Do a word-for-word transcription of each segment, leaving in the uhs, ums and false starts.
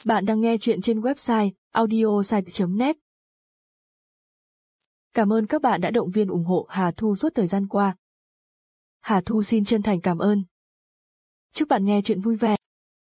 Bạn đang nghe chuyện trên website audiosite chấm net. Cảm ơn các bạn đã động viên ủng hộ Hà Thu suốt thời gian qua. Hà Thu xin chân thành cảm ơn. Chúc bạn nghe chuyện vui vẻ.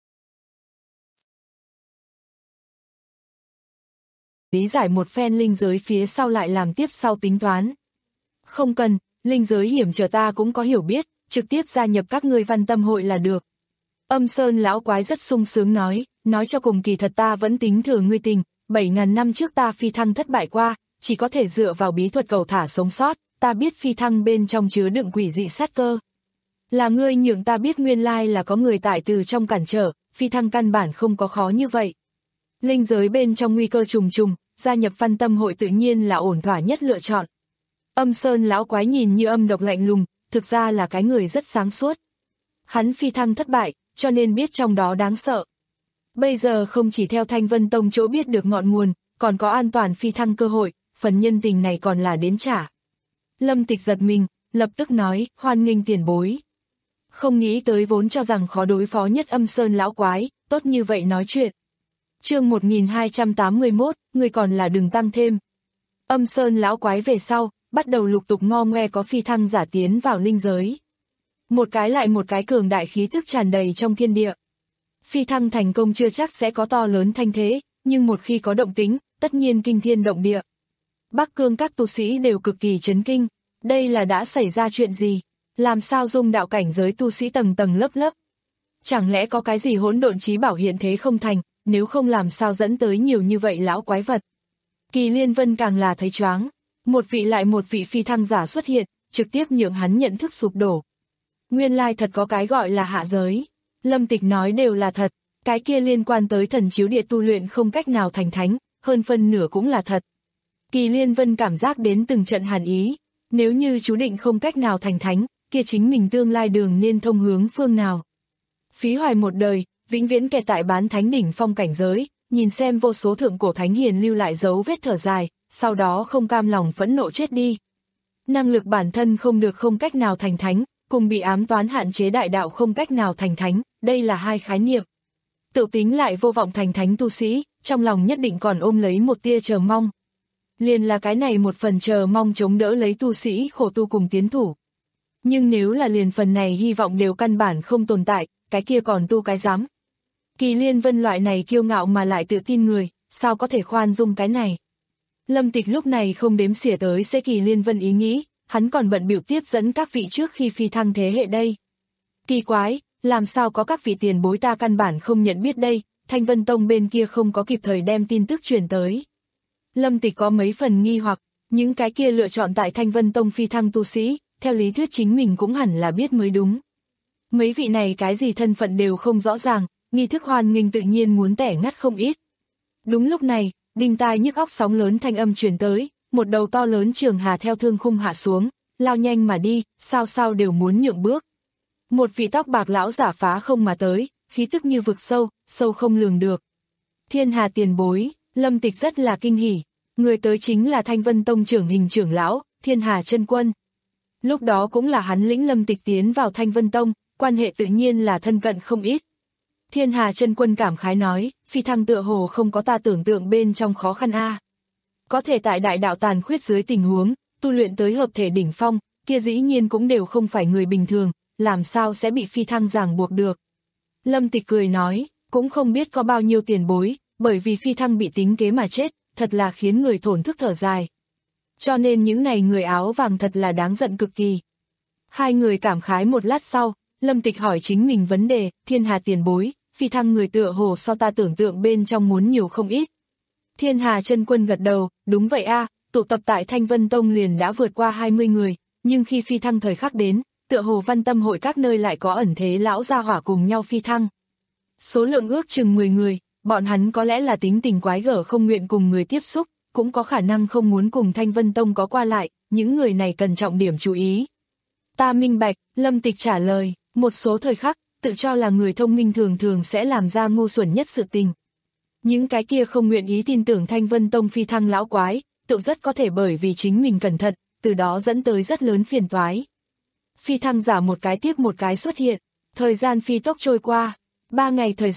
Lý giải một phen linh giới phía sau lại làm tiếp sau tính toán. Không cần, linh giới hiểm trở ta cũng có hiểu biết, trực tiếp gia nhập các ngươi Văn Tâm hội là được. Âm Sơn lão quái rất sung sướng nói, nói cho cùng kỳ thật ta vẫn tính thừa ngươi tình, bảy ngàn năm trước ta phi thăng thất bại qua, chỉ có thể dựa vào bí thuật cầu thả sống sót, ta biết phi thăng bên trong chứa đựng quỷ dị sát cơ. Là ngươi nhượng ta biết nguyên lai là có người tại từ trong cản trở, phi thăng căn bản không có khó như vậy. Linh giới bên trong nguy cơ trùng trùng, gia nhập Văn Tâm hội tự nhiên là ổn thỏa nhất lựa chọn. Âm Sơn lão quái nhìn như âm độc lạnh lùng, thực ra là cái người rất sáng suốt. Hắn phi thăng thất bại, cho nên biết trong đó đáng sợ. Bây giờ không chỉ theo Thanh Vân Tông chỗ biết được ngọn nguồn, còn có an toàn phi thăng cơ hội, phần nhân tình này còn là đến trả. Lâm Tịch giật mình, lập tức nói, hoan nghênh tiền bối. Không nghĩ tới vốn cho rằng khó đối phó nhất Âm Sơn lão quái, tốt như vậy nói chuyện. Chương một nghìn hai trăm tám mươi mốt, người còn là đừng tăng thêm. Âm Sơn lão quái về sau, bắt đầu lục tục ngo ngoe có phi thăng giả tiến vào linh giới. Một cái lại một cái cường đại khí thức tràn đầy trong thiên địa. Phi thăng thành công chưa chắc sẽ có to lớn thanh thế, nhưng một khi có động tính, tất nhiên kinh thiên động địa. Bắc Cương các tu sĩ đều cực kỳ chấn kinh, đây là đã xảy ra chuyện gì? Làm sao dung đạo cảnh giới tu sĩ tầng tầng lớp lớp? Chẳng lẽ có cái gì hỗn độn trí bảo hiện thế không thành, nếu không làm sao dẫn tới nhiều như vậy lão quái vật? Kỳ Liên Vân càng là thấy choáng, một vị lại một vị phi thăng giả xuất hiện, trực tiếp nhượng hắn nhận thức sụp đổ. Nguyên lai thật có cái gọi là hạ giới. Lâm Tịch nói đều là thật, cái kia liên quan tới thần chiếu địa tu luyện không cách nào thành thánh, hơn phân nửa cũng là thật. Kỳ Liên Vân cảm giác đến từng trận hàn ý, nếu như chú định không cách nào thành thánh, kia chính mình tương lai đường nên thông hướng phương nào. Phí hoài một đời, vĩnh viễn kẹt tại bán thánh đỉnh phong cảnh giới, nhìn xem vô số thượng cổ thánh hiền lưu lại dấu vết thở dài, sau đó không cam lòng phẫn nộ chết đi. Năng lực bản thân không được không cách nào thành thánh, cùng bị ám toán hạn chế đại đạo không cách nào thành thánh, đây là hai khái niệm. Tự tính lại vô vọng thành thánh tu sĩ, trong lòng nhất định còn ôm lấy một tia chờ mong. Liền là cái này một phần chờ mong chống đỡ lấy tu sĩ khổ tu cùng tiến thủ. Nhưng nếu là liền phần này hy vọng đều căn bản không tồn tại, cái kia còn tu cái dám. Kỳ Liên Vân loại này kiêu ngạo mà lại tự tin người, sao có thể khoan dung cái này. Lâm Tịch lúc này không đếm xỉa tới sẽ Kỳ Liên Vân ý nghĩ, hắn còn bận biểu tiếp dẫn các vị trước khi phi thăng thế hệ đây. Kỳ quái, làm sao có các vị tiền bối ta căn bản không nhận biết đây, Thanh Vân Tông bên kia không có kịp thời đem tin tức truyền tới. Lâm Tịch có mấy phần nghi hoặc, những cái kia lựa chọn tại Thanh Vân Tông phi thăng tu sĩ, theo lý thuyết chính mình cũng hẳn là biết mới đúng. Mấy vị này cái gì thân phận đều không rõ ràng, nghi thức hoan nghênh tự nhiên muốn tẻ ngắt không ít. Đúng lúc này, đinh tai nhức óc sóng lớn thanh âm truyền tới, một đầu to lớn trường hà theo thương khung hạ xuống, lao nhanh mà đi, sao sao đều muốn nhượng bước. Một vị tóc bạc lão giả phá không mà tới, khí tức như vực sâu, sâu không lường được. Thiên Hà tiền bối, Lâm Tịch rất là kinh hỉ, người tới chính là Thanh Vân Tông trưởng hình trưởng lão, Thiên Hà chân quân. Lúc đó cũng là hắn lĩnh Lâm Tịch tiến vào Thanh Vân Tông, quan hệ tự nhiên là thân cận không ít. Thiên Hà chân quân cảm khái nói, phi thăng tựa hồ không có ta tưởng tượng bên trong khó khăn a. Có thể tại đại đạo tàn khuyết dưới tình huống, tu luyện tới hợp thể đỉnh phong, kia dĩ nhiên cũng đều không phải người bình thường, làm sao sẽ bị phi thăng ràng buộc được. Lâm Tịch cười nói, cũng không biết có bao nhiêu tiền bối, bởi vì phi thăng bị tính kế mà chết, thật là khiến người thổn thức thở dài. Cho nên những này người áo vàng thật là đáng giận cực kỳ. Hai người cảm khái một lát sau, Lâm Tịch hỏi chính mình vấn đề, Thiên Hà tiền bối, phi thăng người tựa hồ so ta tưởng tượng bên trong muốn nhiều không ít. Thiên Hà chân quân gật đầu, đúng vậy a, tụ tập tại Thanh Vân Tông liền đã vượt qua hai mươi người, nhưng khi phi thăng thời khắc đến, tựa hồ Văn Tâm hội các nơi lại có ẩn thế lão gia hỏa cùng nhau phi thăng. Số lượng ước chừng mười người, bọn hắn có lẽ là tính tình quái gở không nguyện cùng người tiếp xúc, cũng có khả năng không muốn cùng Thanh Vân Tông có qua lại, những người này cần trọng điểm chú ý. Ta minh bạch, Lâm Tịch trả lời, một số thời khắc, tự cho là người thông minh thường thường sẽ làm ra ngu xuẩn nhất sự tình. Những cái kia không nguyện ý tin tưởng Thanh Vân Tông phi thăng lão quái, tự rất có thể bởi vì chính mình cẩn thận, từ đó dẫn tới rất lớn phiền toái. Phi thăng giả một cái tiếp một cái xuất hiện, thời gian phi tốc trôi qua, ba ngày thời gian,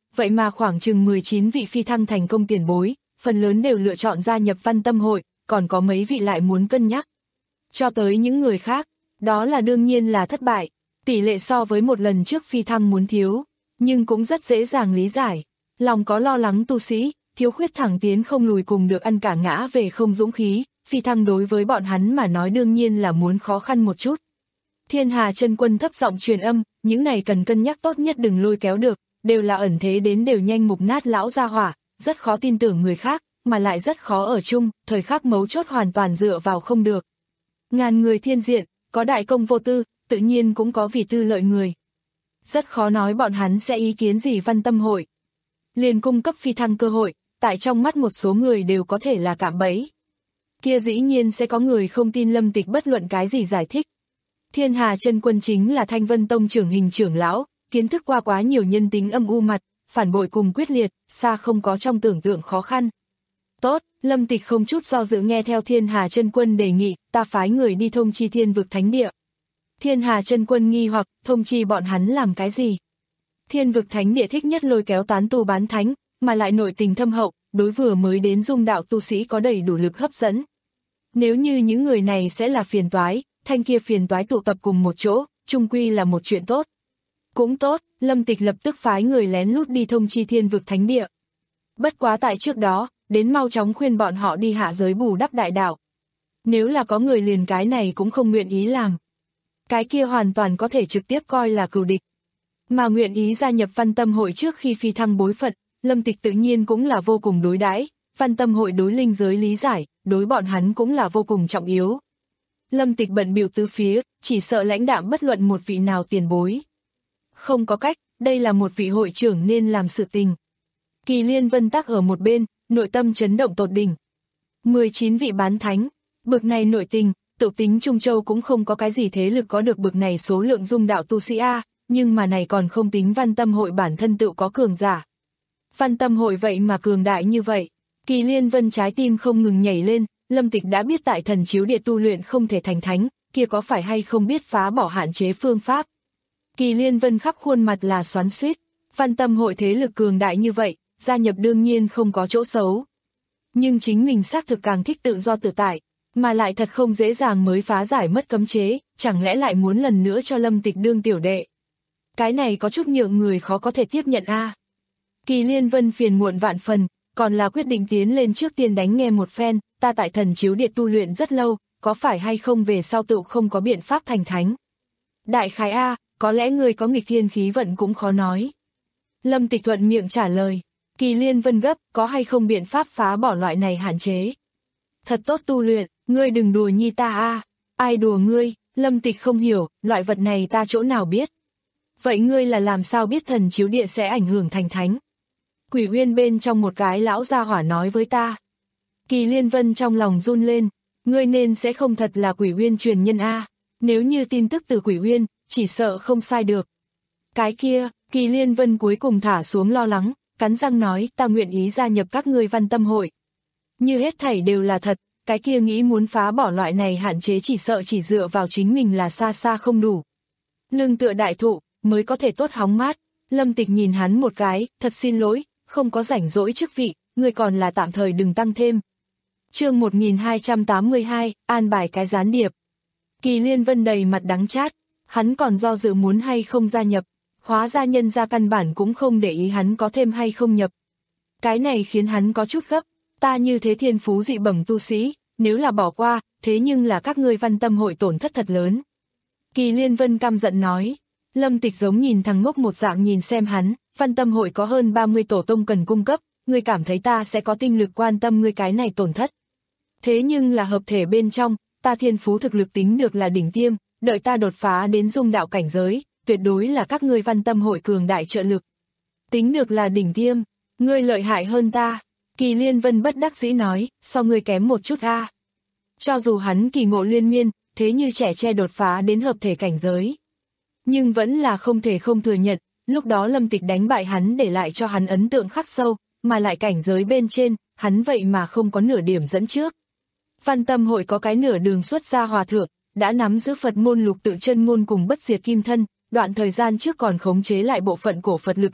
vậy mà khoảng chừng mười chín vị phi thăng thành công tiền bối, phần lớn đều lựa chọn gia nhập Văn Tâm hội, còn có mấy vị lại muốn cân nhắc. Cho tới những người khác, đó là đương nhiên là thất bại, tỷ lệ so với một lần trước phi thăng muốn thiếu, nhưng cũng rất dễ dàng lý giải. Lòng có lo lắng tu sĩ, thiếu khuyết thẳng tiến không lùi cùng được ăn cả ngã về không dũng khí, phi thăng đối với bọn hắn mà nói đương nhiên là muốn khó khăn một chút. Thiên Hà chân quân thấp giọng truyền âm, những này cần cân nhắc tốt nhất đừng lôi kéo được, đều là ẩn thế đến đều nhanh mục nát lão gia hỏa, rất khó tin tưởng người khác, mà lại rất khó ở chung, thời khắc mấu chốt hoàn toàn dựa vào không được. Ngàn người thiên diện, có đại công vô tư, tự nhiên cũng có vì tư lợi người. Rất khó nói bọn hắn sẽ ý kiến gì Văn Tâm hội. Liền cung cấp phi thăng cơ hội, tại trong mắt một số người đều có thể là cạm bẫy. Kia dĩ nhiên sẽ có người không tin Lâm Tịch bất luận cái gì giải thích. Thiên Hà chân quân chính là Thanh Vân Tông trưởng hình trưởng lão, kiến thức qua quá nhiều nhân tính âm u mặt, phản bội cùng quyết liệt, xa không có trong tưởng tượng khó khăn. Tốt, Lâm Tịch không chút do dự nghe theo Thiên Hà chân quân đề nghị, ta phái người đi thông chi Thiên Vực Thánh Địa. Thiên Hà chân quân nghi hoặc, thông chi bọn hắn làm cái gì? Thiên Vực Thánh Địa thích nhất lôi kéo tán tu bán thánh, mà lại nội tình thâm hậu, đối vừa mới đến dung đạo tu sĩ có đầy đủ lực hấp dẫn. Nếu như những người này sẽ là phiền toái, thanh kia phiền toái tụ tập cùng một chỗ, chung quy là một chuyện tốt. Cũng tốt, Lâm Tịch lập tức phái người lén lút đi thông chi Thiên Vực Thánh Địa. Bất quá tại trước đó, đến mau chóng khuyên bọn họ đi hạ giới bù đắp đại đạo. Nếu là có người liền cái này cũng không nguyện ý làm. Cái kia hoàn toàn có thể trực tiếp coi là cừu địch. Mà nguyện ý gia nhập Văn Tâm hội trước khi phi thăng bối phận, Lâm Tịch tự nhiên cũng là vô cùng đối đãi. Văn Tâm hội đối linh giới lý giải, đối bọn hắn cũng là vô cùng trọng yếu. Lâm Tịch bận bịu tứ phía, chỉ sợ lãnh đạm bất luận một vị nào tiền bối. Không có cách, đây là một vị hội trưởng nên làm sự tình. Kỳ Liên Vân tắc ở một bên, nội tâm chấn động tột đỉnh. mười chín vị bán thánh, bực này nội tình, tự tính Trung Châu cũng không có cái gì thế lực có được bực này số lượng dung đạo tu sĩ A, nhưng mà này còn không tính Văn Tâm hội bản thân tự có cường giả. Văn Tâm hội vậy mà cường đại như vậy, Kỳ Liên Vân trái tim không ngừng nhảy lên, Lâm Tịch đã biết tại thần chiếu địa tu luyện không thể thành thánh, kia có phải hay không biết phá bỏ hạn chế phương pháp. Kỳ Liên Vân khắp khuôn mặt là xoắn xuýt, Văn Tâm hội thế lực cường đại như vậy, gia nhập đương nhiên không có chỗ xấu. Nhưng chính mình xác thực càng thích tự do tự tại, mà lại thật không dễ dàng mới phá giải mất cấm chế, chẳng lẽ lại muốn lần nữa cho Lâm Tịch đương tiểu đệ. Cái này có chút nhượng người khó có thể tiếp nhận a. Kỳ Liên Vân phiền muộn vạn phần, còn là quyết định tiến lên trước tiên đánh nghe một phen, ta tại thần chiếu địa tu luyện rất lâu, có phải hay không về sau tự không có biện pháp thành thánh. Đại khái a, có lẽ người có nghịch thiên khí vận cũng khó nói. Lâm Tịch thuận miệng trả lời. Kỳ Liên Vân gấp, có hay không biện pháp phá bỏ loại này hạn chế. Thật tốt tu luyện, ngươi đừng đùa nhi ta a. Ai đùa ngươi, Lâm Tịch không hiểu, loại vật này ta chỗ nào biết. Vậy ngươi là làm sao biết thần chiếu địa sẽ ảnh hưởng thành thánh? Quỷ Uyên bên trong một cái lão gia hỏa nói với ta. Kỳ Liên Vân trong lòng run lên, ngươi nên sẽ không thật là Quỷ Uyên truyền nhân a. Nếu như tin tức từ Quỷ Uyên, chỉ sợ không sai được. Cái kia, Kỳ Liên Vân cuối cùng thả xuống lo lắng, cắn răng nói, ta nguyện ý gia nhập các ngươi Văn Tâm hội. Như hết thảy đều là thật, cái kia nghĩ muốn phá bỏ loại này hạn chế chỉ sợ chỉ dựa vào chính mình là xa xa không đủ. Lưng tựa đại thụ, mới có thể tốt hóng mát. Lâm Tịch nhìn hắn một cái, thật xin lỗi, không có rảnh rỗi chức vị, ngươi còn là tạm thời đừng tăng thêm. Chương một nghìn hai trăm tám mươi hai, an bài cái gián điệp. Kỳ Liên Vân đầy mặt đắng chát, hắn còn do dự muốn hay không gia nhập, hóa ra nhân ra căn bản cũng không để ý hắn có thêm hay không nhập. Cái này khiến hắn có chút gấp, ta như thế thiên phú dị bẩm tu sĩ, nếu là bỏ qua, thế nhưng là các ngươi Văn Tâm hội tổn thất thật lớn. Kỳ Liên Vân căm giận nói. Lâm Tịch giống nhìn thằng ngốc một dạng nhìn xem hắn, Văn Tâm hội có hơn ba mươi tổ tông cần cung cấp, ngươi cảm thấy ta sẽ có tinh lực quan tâm ngươi cái này tổn thất. Thế nhưng là hợp thể bên trong, ta thiên phú thực lực tính được là đỉnh tiêm, đợi ta đột phá đến dung đạo cảnh giới, tuyệt đối là các ngươi Văn Tâm hội cường đại trợ lực. Tính được là đỉnh tiêm, ngươi lợi hại hơn ta. Kỳ Liên Vân bất đắc dĩ nói, so ngươi kém một chút a. Cho dù hắn kỳ ngộ liên miên, thế như trẻ tre đột phá đến hợp thể cảnh giới. Nhưng vẫn là không thể không thừa nhận, lúc đó Lâm Tịch đánh bại hắn để lại cho hắn ấn tượng khắc sâu, mà lại cảnh giới bên trên, hắn vậy mà không có nửa điểm dẫn trước. Văn Tâm hội có cái nửa đường xuất gia hòa thượng, đã nắm giữ Phật môn lục tự chân ngôn cùng bất diệt kim thân, đoạn thời gian trước còn khống chế lại bộ phận cổ Phật lực lượng,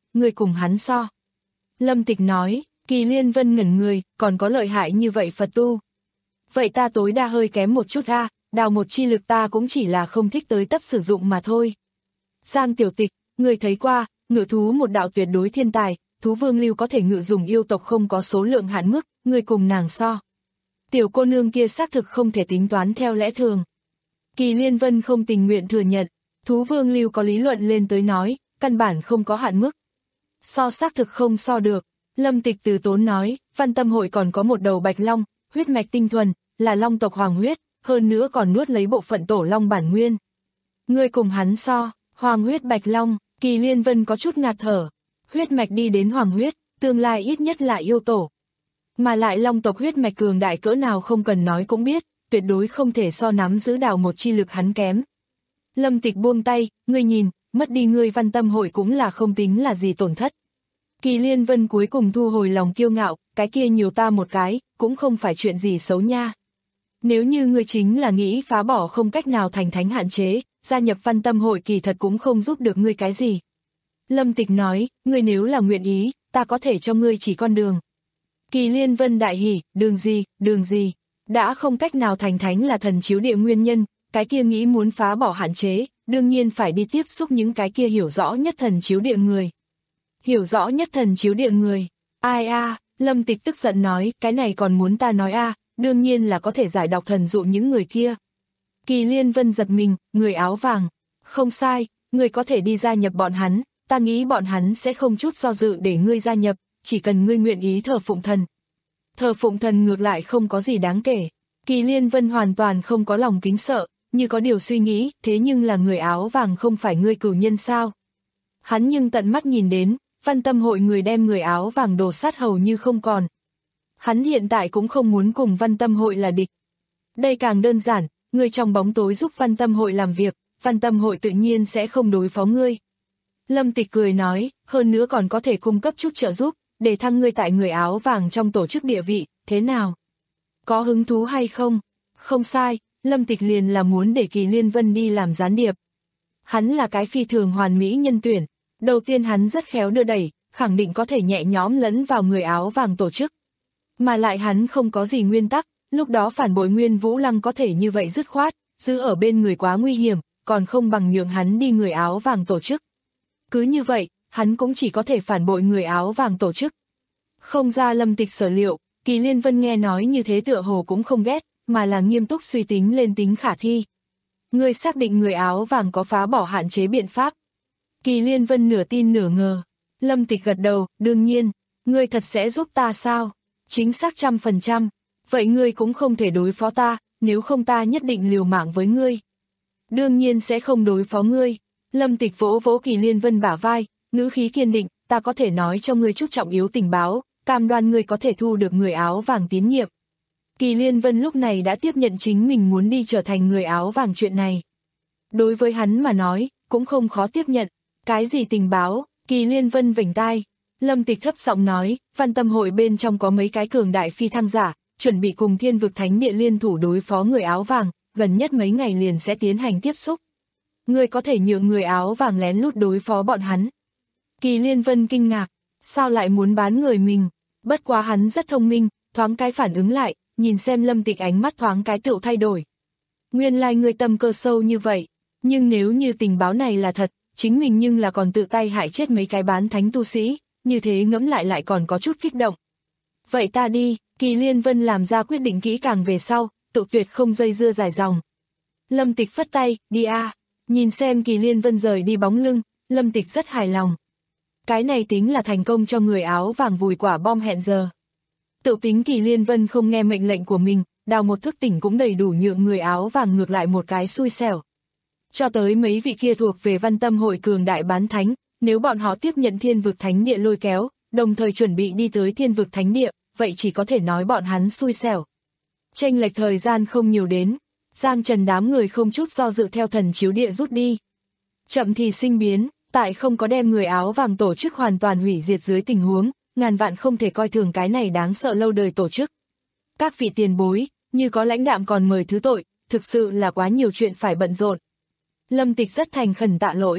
người cùng hắn so. Lâm Tịch nói, Kỳ Liên Vân ngẩn người, còn có lợi hại như vậy Phật tu. Vậy ta tối đa hơi kém một chút a, đào một chi lực ta cũng chỉ là không thích tới tấp sử dụng mà thôi. Giang Tiểu Tịch, người thấy qua, ngự thú một đạo tuyệt đối thiên tài, thú vương lưu có thể ngự dùng yêu tộc không có số lượng hạn mức, người cùng nàng so. Tiểu cô nương kia xác thực không thể tính toán theo lẽ thường. Kỳ Liên Vân không tình nguyện thừa nhận, thú vương lưu có lý luận lên tới nói, căn bản không có hạn mức. So xác thực không so được, Lâm Tịch từ tốn nói, Văn Tâm hội còn có một đầu bạch long, huyết mạch tinh thuần, là long tộc hoàng huyết, hơn nữa còn nuốt lấy bộ phận tổ long bản nguyên. Ngươi cùng hắn so, hoàng huyết bạch long, Kỳ Liên Vân có chút ngạt thở, huyết mạch đi đến hoàng huyết, tương lai ít nhất là yêu tổ. Mà lại long tộc huyết mạch cường đại cỡ nào không cần nói cũng biết, tuyệt đối không thể so nắm giữ đào một chi lực hắn kém. Lâm Tịch buông tay, ngươi nhìn, mất đi ngươi Văn Tâm hội cũng là không tính là gì tổn thất. Kỳ Liên Vân cuối cùng thu hồi lòng kiêu ngạo, cái kia nhiều ta một cái, cũng không phải chuyện gì xấu nha. Nếu như ngươi chính là nghĩ phá bỏ không cách nào thành thánh hạn chế, gia nhập Văn Tâm hội kỳ thật cũng không giúp được ngươi cái gì. Lâm Tịch nói, ngươi nếu là nguyện ý, ta có thể cho ngươi chỉ con đường. Kỳ Liên Vân đại hỉ, đường gì, đường gì, đã không cách nào thành thánh là thần chiếu địa nguyên nhân, cái kia nghĩ muốn phá bỏ hạn chế, đương nhiên phải đi tiếp xúc những cái kia hiểu rõ nhất thần chiếu địa người. Hiểu rõ nhất thần chiếu địa người, ai a, Lâm Tịch tức giận nói, cái này còn muốn ta nói a, đương nhiên là có thể giải đọc thần dụ những người kia. Kỳ Liên Vân giật mình, người áo vàng, không sai, người có thể đi gia nhập bọn hắn, ta nghĩ bọn hắn sẽ không chút do dự để ngươi gia nhập, chỉ cần ngươi nguyện ý thờ phụng thần. Thờ phụng thần ngược lại không có gì đáng kể. Kỳ Liên Vân hoàn toàn không có lòng kính sợ, như có điều suy nghĩ, thế nhưng là người áo vàng không phải ngươi cửu nhân sao? Hắn nhưng tận mắt nhìn đến, Văn Tâm hội người đem người áo vàng đổ sát hầu như không còn. Hắn hiện tại cũng không muốn cùng Văn Tâm hội là địch. Đây càng đơn giản, ngươi trong bóng tối giúp Văn Tâm hội làm việc, Văn Tâm hội tự nhiên sẽ không đối phó ngươi. Lâm Tịch cười nói, hơn nữa còn có thể cung cấp chút trợ giúp, để thăng ngươi tại người áo vàng trong tổ chức địa vị, thế nào? Có hứng thú hay không? Không sai, Lâm Tịch liền là muốn để Kỳ Liên Vân đi làm gián điệp. Hắn là cái phi thường hoàn mỹ nhân tuyển, đầu tiên hắn rất khéo đưa đẩy, khẳng định có thể nhẹ nhõm lẫn vào người áo vàng tổ chức. Mà lại hắn không có gì nguyên tắc, lúc đó phản bội Nguyên Vũ Lăng có thể như vậy dứt khoát, giữ ở bên người quá nguy hiểm, còn không bằng nhượng hắn đi người áo vàng tổ chức. Cứ như vậy, hắn cũng chỉ có thể phản bội người áo vàng tổ chức. Không ra Lâm Tịch sở liệu, Kỳ Liên Vân nghe nói như thế tựa hồ cũng không ghét, mà là nghiêm túc suy tính lên tính khả thi. Ngươi xác định người áo vàng có phá bỏ hạn chế biện pháp. Kỳ Liên Vân nửa tin nửa ngờ. Lâm Tịch gật đầu, đương nhiên, ngươi thật sẽ giúp ta sao? Chính xác trăm phần trăm. Vậy ngươi cũng không thể đối phó ta, nếu không ta nhất định liều mạng với ngươi. Đương nhiên sẽ không đối phó ngươi. Lâm Tịch vỗ vỗ Kỳ Liên Vân bả vai, ngữ khí kiên định, ta có thể nói cho ngươi chút trọng yếu tình báo, cam đoan ngươi có thể thu được người áo vàng tín nhiệm. Kỳ Liên Vân lúc này đã tiếp nhận chính mình muốn đi trở thành người áo vàng chuyện này. Đối với hắn mà nói, cũng không khó tiếp nhận. Cái gì tình báo? Kỳ Liên Vân vểnh tai. Lâm Tịch thấp giọng nói, Văn Tâm hội bên trong có mấy cái cường đại phi thăng giả, chuẩn bị cùng Thiên Vực Thánh Địa liên thủ đối phó người áo vàng, gần nhất mấy ngày liền sẽ tiến hành tiếp xúc. Ngươi có thể nhượng người áo vàng lén lút đối phó bọn hắn. Kỳ Liên Vân kinh ngạc, sao lại muốn bán người mình? Bất quá hắn rất thông minh, thoáng cái phản ứng lại, nhìn xem Lâm Tịch ánh mắt thoáng cái tựu thay đổi. Nguyên lai like ngươi tâm cơ sâu như vậy, nhưng nếu như tình báo này là thật, chính mình nhưng là còn tự tay hại chết mấy cái bán thánh tu sĩ, như thế ngẫm lại lại còn có chút kích động. Vậy ta đi, Kỳ Liên Vân làm ra quyết định kỹ càng về sau, tự tuyệt không dây dưa dài dòng. Lâm Tịch phất tay, đi a. Nhìn xem Kỳ Liên Vân rời đi bóng lưng, Lâm Tịch rất hài lòng. Cái này tính là thành công cho người áo vàng vùi quả bom hẹn giờ. Tự tính Kỳ Liên Vân không nghe mệnh lệnh của mình, đào một thức tỉnh cũng đầy đủ nhượng người áo vàng ngược lại một cái xui xẻo. Cho tới mấy vị kia thuộc về Văn Tâm hội cường đại bán thánh, nếu bọn họ tiếp nhận Thiên Vực Thánh Địa lôi kéo, đồng thời chuẩn bị đi tới Thiên Vực Thánh Địa, vậy chỉ có thể nói bọn hắn xui xẻo. Chênh lệch thời gian không nhiều đến, Giang Trần đám người không chút do dự theo thần chiếu địa rút đi. Chậm thì sinh biến, tại không có đem người áo vàng tổ chức hoàn toàn hủy diệt dưới tình huống, ngàn vạn không thể coi thường cái này đáng sợ lâu đời tổ chức. Các vị tiền bối, như có lãnh đạm còn mời thứ tội, thực sự là quá nhiều chuyện phải bận rộn. Lâm Tịch rất thành khẩn tạ lỗi.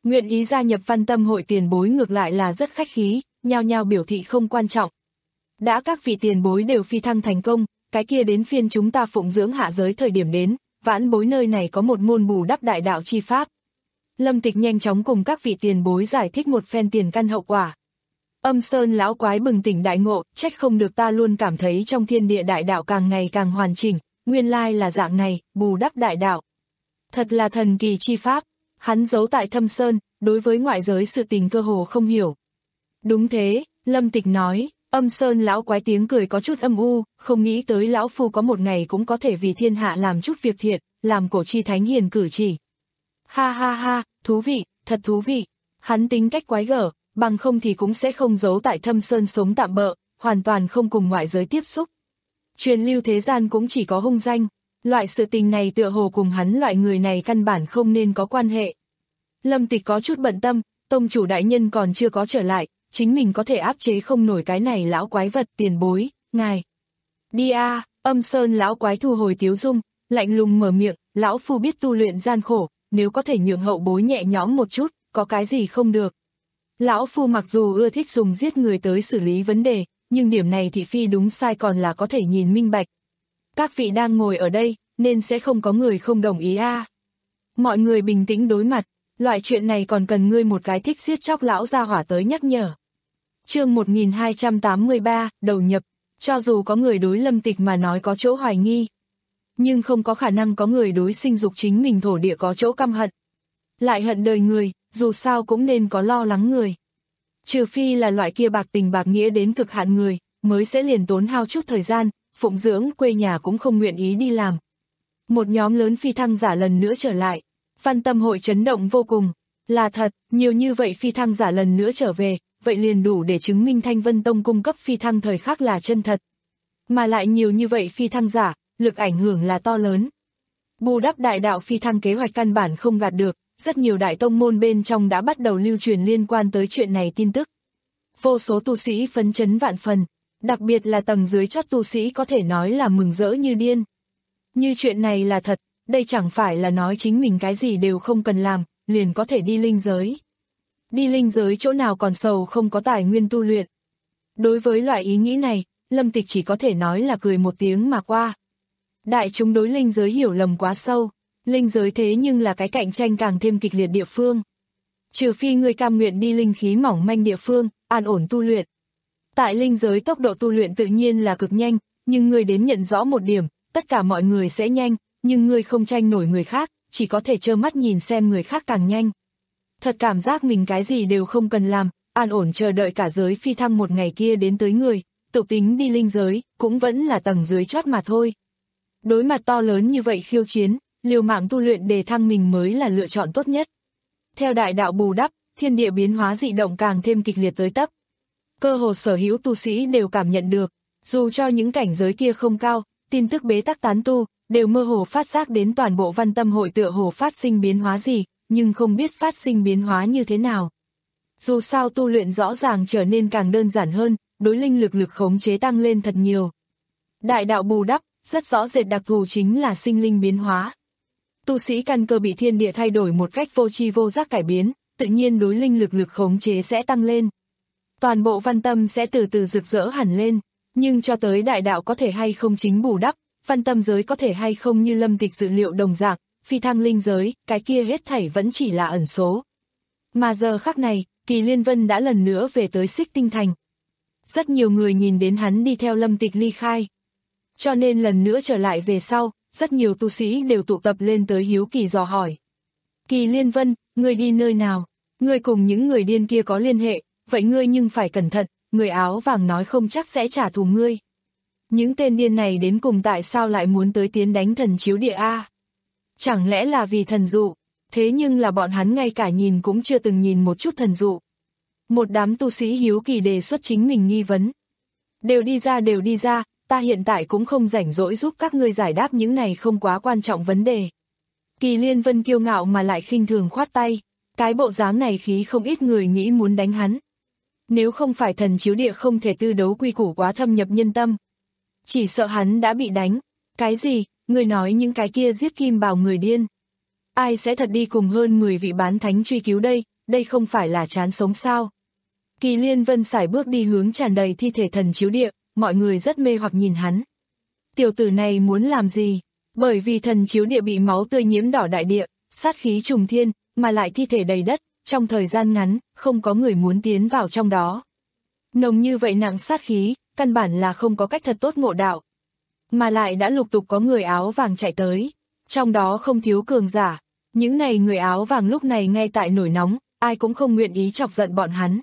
Nguyện ý gia nhập Văn Tâm hội tiền bối ngược lại là rất khách khí, nhao nhao biểu thị không quan trọng. Đã các vị tiền bối đều phi thăng thành công, cái kia đến phiên chúng ta phụng dưỡng hạ giới thời điểm đến, vãn bối nơi này có một môn bù đắp đại đạo chi pháp. Lâm Tịch nhanh chóng cùng các vị tiền bối giải thích một phen tiền căn hậu quả. Âm Sơn lão quái bừng tỉnh đại ngộ, trách không được ta luôn cảm thấy trong thiên địa đại đạo càng ngày càng hoàn chỉnh, nguyên lai là dạng này, bù đắp đại đạo. Thật là thần kỳ chi pháp, hắn giấu tại Thâm Sơn, đối với ngoại giới sự tình cơ hồ không hiểu. Đúng thế, Lâm Tịch nói, Âm Sơn lão quái tiếng cười có chút âm u, không nghĩ tới lão phu có một ngày cũng có thể vì thiên hạ làm chút việc thiện, làm cổ chi thánh hiền cử chỉ. Ha ha ha, thú vị, thật thú vị. Hắn tính cách quái gở, bằng không thì cũng sẽ không giấu tại Thâm Sơn sống tạm bợ, hoàn toàn không cùng ngoại giới tiếp xúc. Truyền lưu thế gian cũng chỉ có hung danh, loại sự tình này tựa hồ cùng hắn loại người này căn bản không nên có quan hệ. Lâm Tịch có chút bận tâm, tông chủ đại nhân còn chưa có trở lại, chính mình có thể áp chế không nổi cái này lão quái vật tiền bối, ngài. Đi a, Âm Sơn lão quái thu hồi tiếu dung, lạnh lùng mở miệng, lão phu biết tu luyện gian khổ, nếu có thể nhượng hậu bối nhẹ nhõm một chút, có cái gì không được. Lão phu mặc dù ưa thích dùng giết người tới xử lý vấn đề, nhưng điểm này thị phi đúng sai còn là có thể nhìn minh bạch. Các vị đang ngồi ở đây, nên sẽ không có người không đồng ý a. À. Mọi người bình tĩnh đối mặt, loại chuyện này còn cần ngươi một cái thích giết chóc lão gia hỏa tới nhắc nhở. Chương một nghìn hai trăm tám mươi ba, đầu nhập, cho dù có người đối Lâm Tịch mà nói có chỗ hoài nghi, nhưng không có khả năng có người đối sinh dục chính mình thổ địa có chỗ căm hận. Lại hận đời người, dù sao cũng nên có lo lắng người. Trừ phi là loại kia bạc tình bạc nghĩa đến cực hạn người, mới sẽ liền tốn hao chút thời gian, phụng dưỡng quê nhà cũng không nguyện ý đi làm. Một nhóm lớn phi thăng giả lần nữa trở lại, Văn Tâm hội chấn động vô cùng, là thật, nhiều như vậy phi thăng giả lần nữa trở về, vậy liền đủ để chứng minh Thanh Vân Tông cung cấp phi thăng thời khắc là chân thật. Mà lại nhiều như vậy phi thăng giả, lực ảnh hưởng là to lớn. Bù đắp đại đạo phi thăng kế hoạch căn bản không gạt được, rất nhiều đại tông môn bên trong đã bắt đầu lưu truyền liên quan tới chuyện này tin tức. Vô số tu sĩ phấn chấn vạn phần, đặc biệt là tầng dưới chót tu sĩ có thể nói là mừng rỡ như điên. Như chuyện này là thật, đây chẳng phải là nói chính mình cái gì đều không cần làm, liền có thể đi linh giới. Đi linh giới chỗ nào còn sầu không có tài nguyên tu luyện. Đối với loại ý nghĩ này, Lâm Tịch chỉ có thể nói là cười một tiếng mà qua. Đại chúng đối linh giới hiểu lầm quá sâu, linh giới thế nhưng là cái cạnh tranh càng thêm kịch liệt địa phương. Trừ phi người cam nguyện đi linh khí mỏng manh địa phương, an ổn tu luyện. Tại linh giới tốc độ tu luyện tự nhiên là cực nhanh, nhưng người đến nhận rõ một điểm, tất cả mọi người sẽ nhanh, nhưng người không tranh nổi người khác, chỉ có thể trơ mắt nhìn xem người khác càng nhanh. Thật cảm giác mình cái gì đều không cần làm, an ổn chờ đợi cả giới phi thăng một ngày kia đến tới người, tự tính đi linh giới, cũng vẫn là tầng dưới chót mà thôi. Đối mặt to lớn như vậy khiêu chiến, liều mạng tu luyện để thăng mình mới là lựa chọn tốt nhất. Theo đại đạo bù đắp, thiên địa biến hóa dị động càng thêm kịch liệt tới tấp. Cơ hồ sở hữu tu sĩ đều cảm nhận được, dù cho những cảnh giới kia không cao, tin tức bế tắc tán tu, đều mơ hồ phát giác đến toàn bộ Văn Tâm hội tựa hồ phát sinh biến hóa gì, nhưng không biết phát sinh biến hóa như thế nào. Dù sao tu luyện rõ ràng trở nên càng đơn giản hơn, đối linh lực lực khống chế tăng lên thật nhiều. Đại đạo bù đắp, rất rõ rệt đặc thù chính là sinh linh biến hóa. Tu sĩ căn cơ bị thiên địa thay đổi một cách vô tri vô giác cải biến, tự nhiên đối linh lực lực khống chế sẽ tăng lên. Toàn bộ Văn Tâm sẽ từ từ rực rỡ hẳn lên, nhưng cho tới đại đạo có thể hay không chính bù đắp, Văn Tâm giới có thể hay không như Lâm Tịch dự liệu đồng dạng, phi thăng linh giới, cái kia hết thảy vẫn chỉ là ẩn số. Mà giờ khắc này, Kỳ Liên Vân đã lần nữa về tới Xích Tinh Thành. Rất nhiều người nhìn đến hắn đi theo Lâm Tịch ly khai. Cho nên lần nữa trở lại về sau, rất nhiều tu sĩ đều tụ tập lên tới hiếu kỳ dò hỏi. Kỳ Liên Vân, ngươi đi nơi nào? Ngươi cùng những người điên kia có liên hệ, vậy ngươi nhưng phải cẩn thận, người áo vàng nói không chắc sẽ trả thù ngươi. Những tên điên này đến cùng tại sao lại muốn tới tiến đánh thần chiếu địa A? Chẳng lẽ là vì thần dụ? Thế nhưng là bọn hắn ngay cả nhìn cũng chưa từng nhìn một chút thần dụ. Một đám tu sĩ hiếu kỳ đề xuất chính mình nghi vấn. Đều đi ra đều đi ra, ta hiện tại cũng không rảnh rỗi giúp các ngươi giải đáp những này không quá quan trọng vấn đề. Kỳ Liên Vân kiêu ngạo mà lại khinh thường khoát tay, cái bộ dáng này khí không ít người nghĩ muốn đánh hắn. Nếu không phải thần chiếu địa không thể tư đấu quy củ quá thâm nhập nhân tâm, chỉ sợ hắn đã bị đánh. Cái gì, người nói những cái kia giết kim bào người điên. Ai sẽ thật đi cùng hơn mười vị bán thánh truy cứu đây, đây không phải là chán sống sao? Kỳ Liên Vân sải bước đi hướng tràn đầy thi thể thần chiếu địa, mọi người rất mê hoặc nhìn hắn. Tiểu tử này muốn làm gì? Bởi vì thần chiếu địa bị máu tươi nhiễm đỏ đại địa, sát khí trùng thiên, mà lại thi thể đầy đất, trong thời gian ngắn, không có người muốn tiến vào trong đó. Nồng như vậy nặng sát khí, căn bản là không có cách thật tốt ngộ đạo. Mà lại đã lục tục có người áo vàng chạy tới, trong đó không thiếu cường giả. Những này người áo vàng lúc này ngay tại nổi nóng, ai cũng không nguyện ý chọc giận bọn hắn.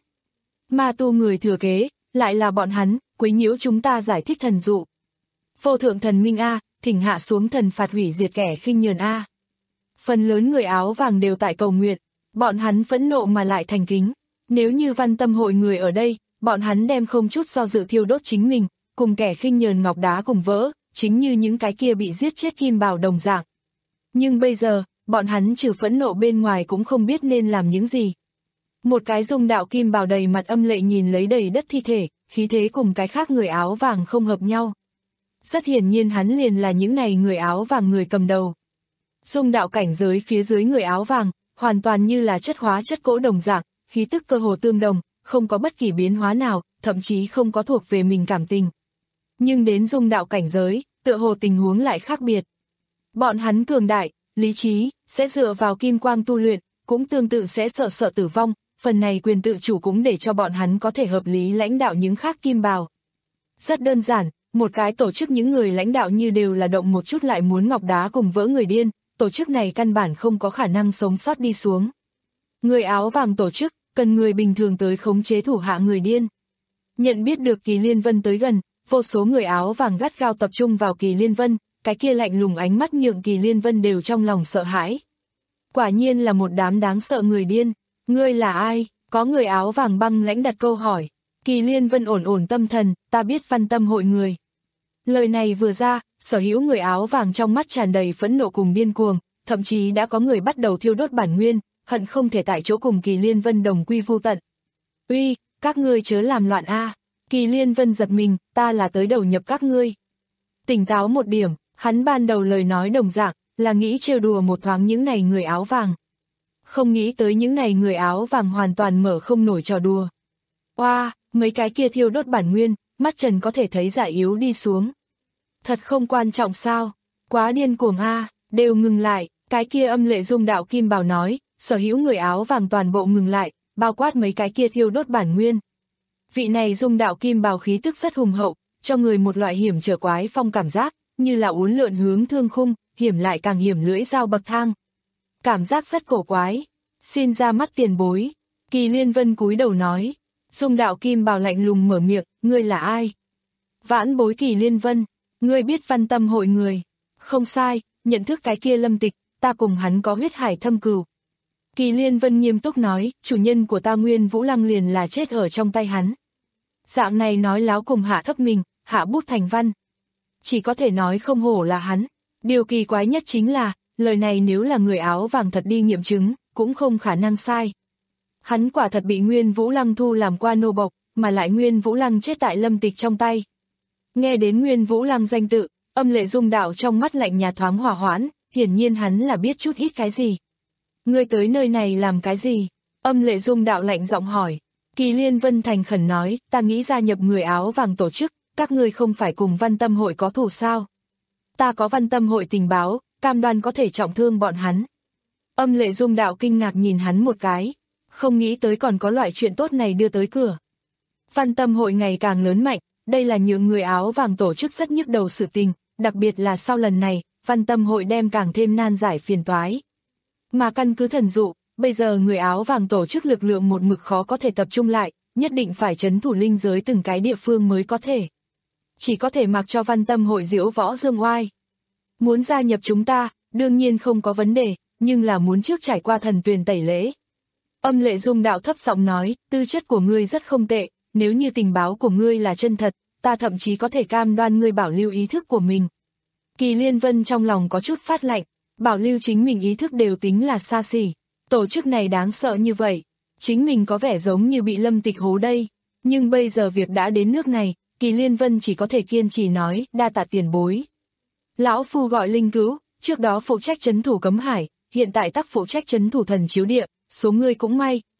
Ma tu người thừa kế, lại là bọn hắn, quấy nhiễu chúng ta giải thích thần dụ. Vô thượng thần minh A, thỉnh hạ xuống thần phạt hủy diệt kẻ khinh nhờn A. Phần lớn người áo vàng đều tại cầu nguyện, bọn hắn phẫn nộ mà lại thành kính. Nếu như Văn Tâm hội người ở đây, bọn hắn đem không chút do dự thiêu đốt chính mình, cùng kẻ khinh nhờn ngọc đá cùng vỡ, chính như những cái kia bị giết chết kim bào đồng dạng. Nhưng bây giờ, bọn hắn trừ phẫn nộ bên ngoài cũng không biết nên làm những gì. Một cái dung đạo kim bào đầy mặt âm lệ nhìn lấy đầy đất thi thể, khí thế cùng cái khác người áo vàng không hợp nhau. Rất hiển nhiên hắn liền là những này người áo vàng người cầm đầu. Dung đạo cảnh giới phía dưới người áo vàng, hoàn toàn như là chất hóa chất cỗ đồng dạng, khí tức cơ hồ tương đồng, không có bất kỳ biến hóa nào, thậm chí không có thuộc về mình cảm tình. Nhưng đến dung đạo cảnh giới, tựa hồ tình huống lại khác biệt. Bọn hắn cường đại, lý trí, sẽ dựa vào kim quang tu luyện, cũng tương tự sẽ sợ sợ tử vong, phần này quyền tự chủ cũng để cho bọn hắn có thể hợp lý lãnh đạo những khác kim bào. Rất đơn giản, một cái tổ chức những người lãnh đạo như đều là động một chút lại muốn ngọc đá cùng vỡ người điên, tổ chức này căn bản không có khả năng sống sót đi xuống. Người áo vàng tổ chức, cần người bình thường tới khống chế thủ hạ người điên. Nhận biết được Kỳ Liên Vân tới gần, vô số người áo vàng gắt gao tập trung vào Kỳ Liên Vân, cái kia lạnh lùng ánh mắt nhượng Kỳ Liên Vân đều trong lòng sợ hãi. Quả nhiên là một đám đáng sợ người điên. Ngươi là ai? Có người áo vàng băng lãnh đặt câu hỏi. Kỳ Liên Vân ổn ổn tâm thần, ta biết Văn Tâm hội người. Lời này vừa ra, sở hữu người áo vàng trong mắt tràn đầy phẫn nộ cùng điên cuồng, thậm chí đã có người bắt đầu thiêu đốt bản nguyên, hận không thể tại chỗ cùng Kỳ Liên Vân đồng quy vu tận. Uy, các ngươi chớ làm loạn a. Kỳ Liên Vân giật mình, ta là tới đầu nhập các ngươi. Tỉnh táo một điểm, hắn ban đầu lời nói đồng dạng, là nghĩ trêu đùa một thoáng những này người áo vàng. Không nghĩ tới những này người áo vàng hoàn toàn mở không nổi trò đùa. Oa, wow, mấy cái kia thiêu đốt bản nguyên, mắt trần có thể thấy giả yếu đi xuống. Thật không quan trọng sao, quá điên cuồng a, đều ngừng lại, cái kia âm lệ dung đạo kim bào nói, sở hữu người áo vàng toàn bộ ngừng lại, bao quát mấy cái kia thiêu đốt bản nguyên. Vị này dung đạo kim bào khí tức rất hùng hậu, cho người một loại hiểm trở quái phong cảm giác, như là uốn lượn hướng thương khung, hiểm lại càng hiểm lưỡi dao bậc thang. Cảm giác rất cổ quái. Xin ra mắt tiền bối. Kỳ Liên Vân cúi đầu nói. Dung đạo kim bào lạnh lùng mở miệng, ngươi là ai? Vãn bối Kỳ Liên Vân, ngươi biết Văn Tâm hội người. Không sai, nhận thức cái kia Lâm Tịch, ta cùng hắn có huyết hải thâm cừu. Kỳ Liên Vân nghiêm túc nói, chủ nhân của ta Nguyên Vũ Lăng liền là chết ở trong tay hắn. Dạng này nói láo cùng hạ thấp mình, hạ bút thành văn. Chỉ có thể nói không hổ là hắn. Điều kỳ quái nhất chính là, lời này nếu là người áo vàng thật đi nghiệm chứng, cũng không khả năng sai. Hắn quả thật bị Nguyên Vũ Lăng thu làm qua nô bộc, mà lại Nguyên Vũ Lăng chết tại Lâm Tịch trong tay. Nghe đến Nguyên Vũ Lăng danh tự, âm lệ dung đạo trong mắt lạnh nhà thoáng hỏa hoãn, hiển nhiên hắn là biết chút ít cái gì. Ngươi tới nơi này làm cái gì? Âm lệ dung đạo lạnh giọng hỏi. Kỳ Liên Vân thành khẩn nói, ta nghĩ gia nhập người áo vàng tổ chức, các ngươi không phải cùng Văn Tâm hội có thù sao? Ta có Văn Tâm hội tình báo, cam đoan có thể trọng thương bọn hắn. Âm lệ dung đạo kinh ngạc nhìn hắn một cái, không nghĩ tới còn có loại chuyện tốt này đưa tới cửa. Văn Tâm hội ngày càng lớn mạnh, đây là những người áo vàng tổ chức rất nhức đầu sự tình, đặc biệt là sau lần này, Văn Tâm hội đem càng thêm nan giải phiền toái. Mà căn cứ thần dụ, bây giờ người áo vàng tổ chức lực lượng một mực khó có thể tập trung lại, nhất định phải trấn thủ linh giới từng cái địa phương mới có thể. Chỉ có thể mặc cho Văn Tâm hội diễu võ dương oai. Muốn gia nhập chúng ta, đương nhiên không có vấn đề, nhưng là muốn trước trải qua thần tuyền tẩy lễ. Âm lệ dung đạo thấp giọng nói, tư chất của ngươi rất không tệ, nếu như tình báo của ngươi là chân thật, ta thậm chí có thể cam đoan ngươi bảo lưu ý thức của mình. Kỳ Liên Vân trong lòng có chút phát lạnh, bảo lưu chính mình ý thức đều tính là xa xỉ. Tổ chức này đáng sợ như vậy, chính mình có vẻ giống như bị Lâm Tịch hố đây, nhưng bây giờ việc đã đến nước này, Kỳ Liên Vân chỉ có thể kiên trì nói, đa tạ tiền bối. Lão phu gọi Linh Cứu, trước đó phụ trách trấn thủ Cấm Hải, hiện tại tác phụ trách trấn thủ Thần Chiếu Địa, số ngươi cũng may,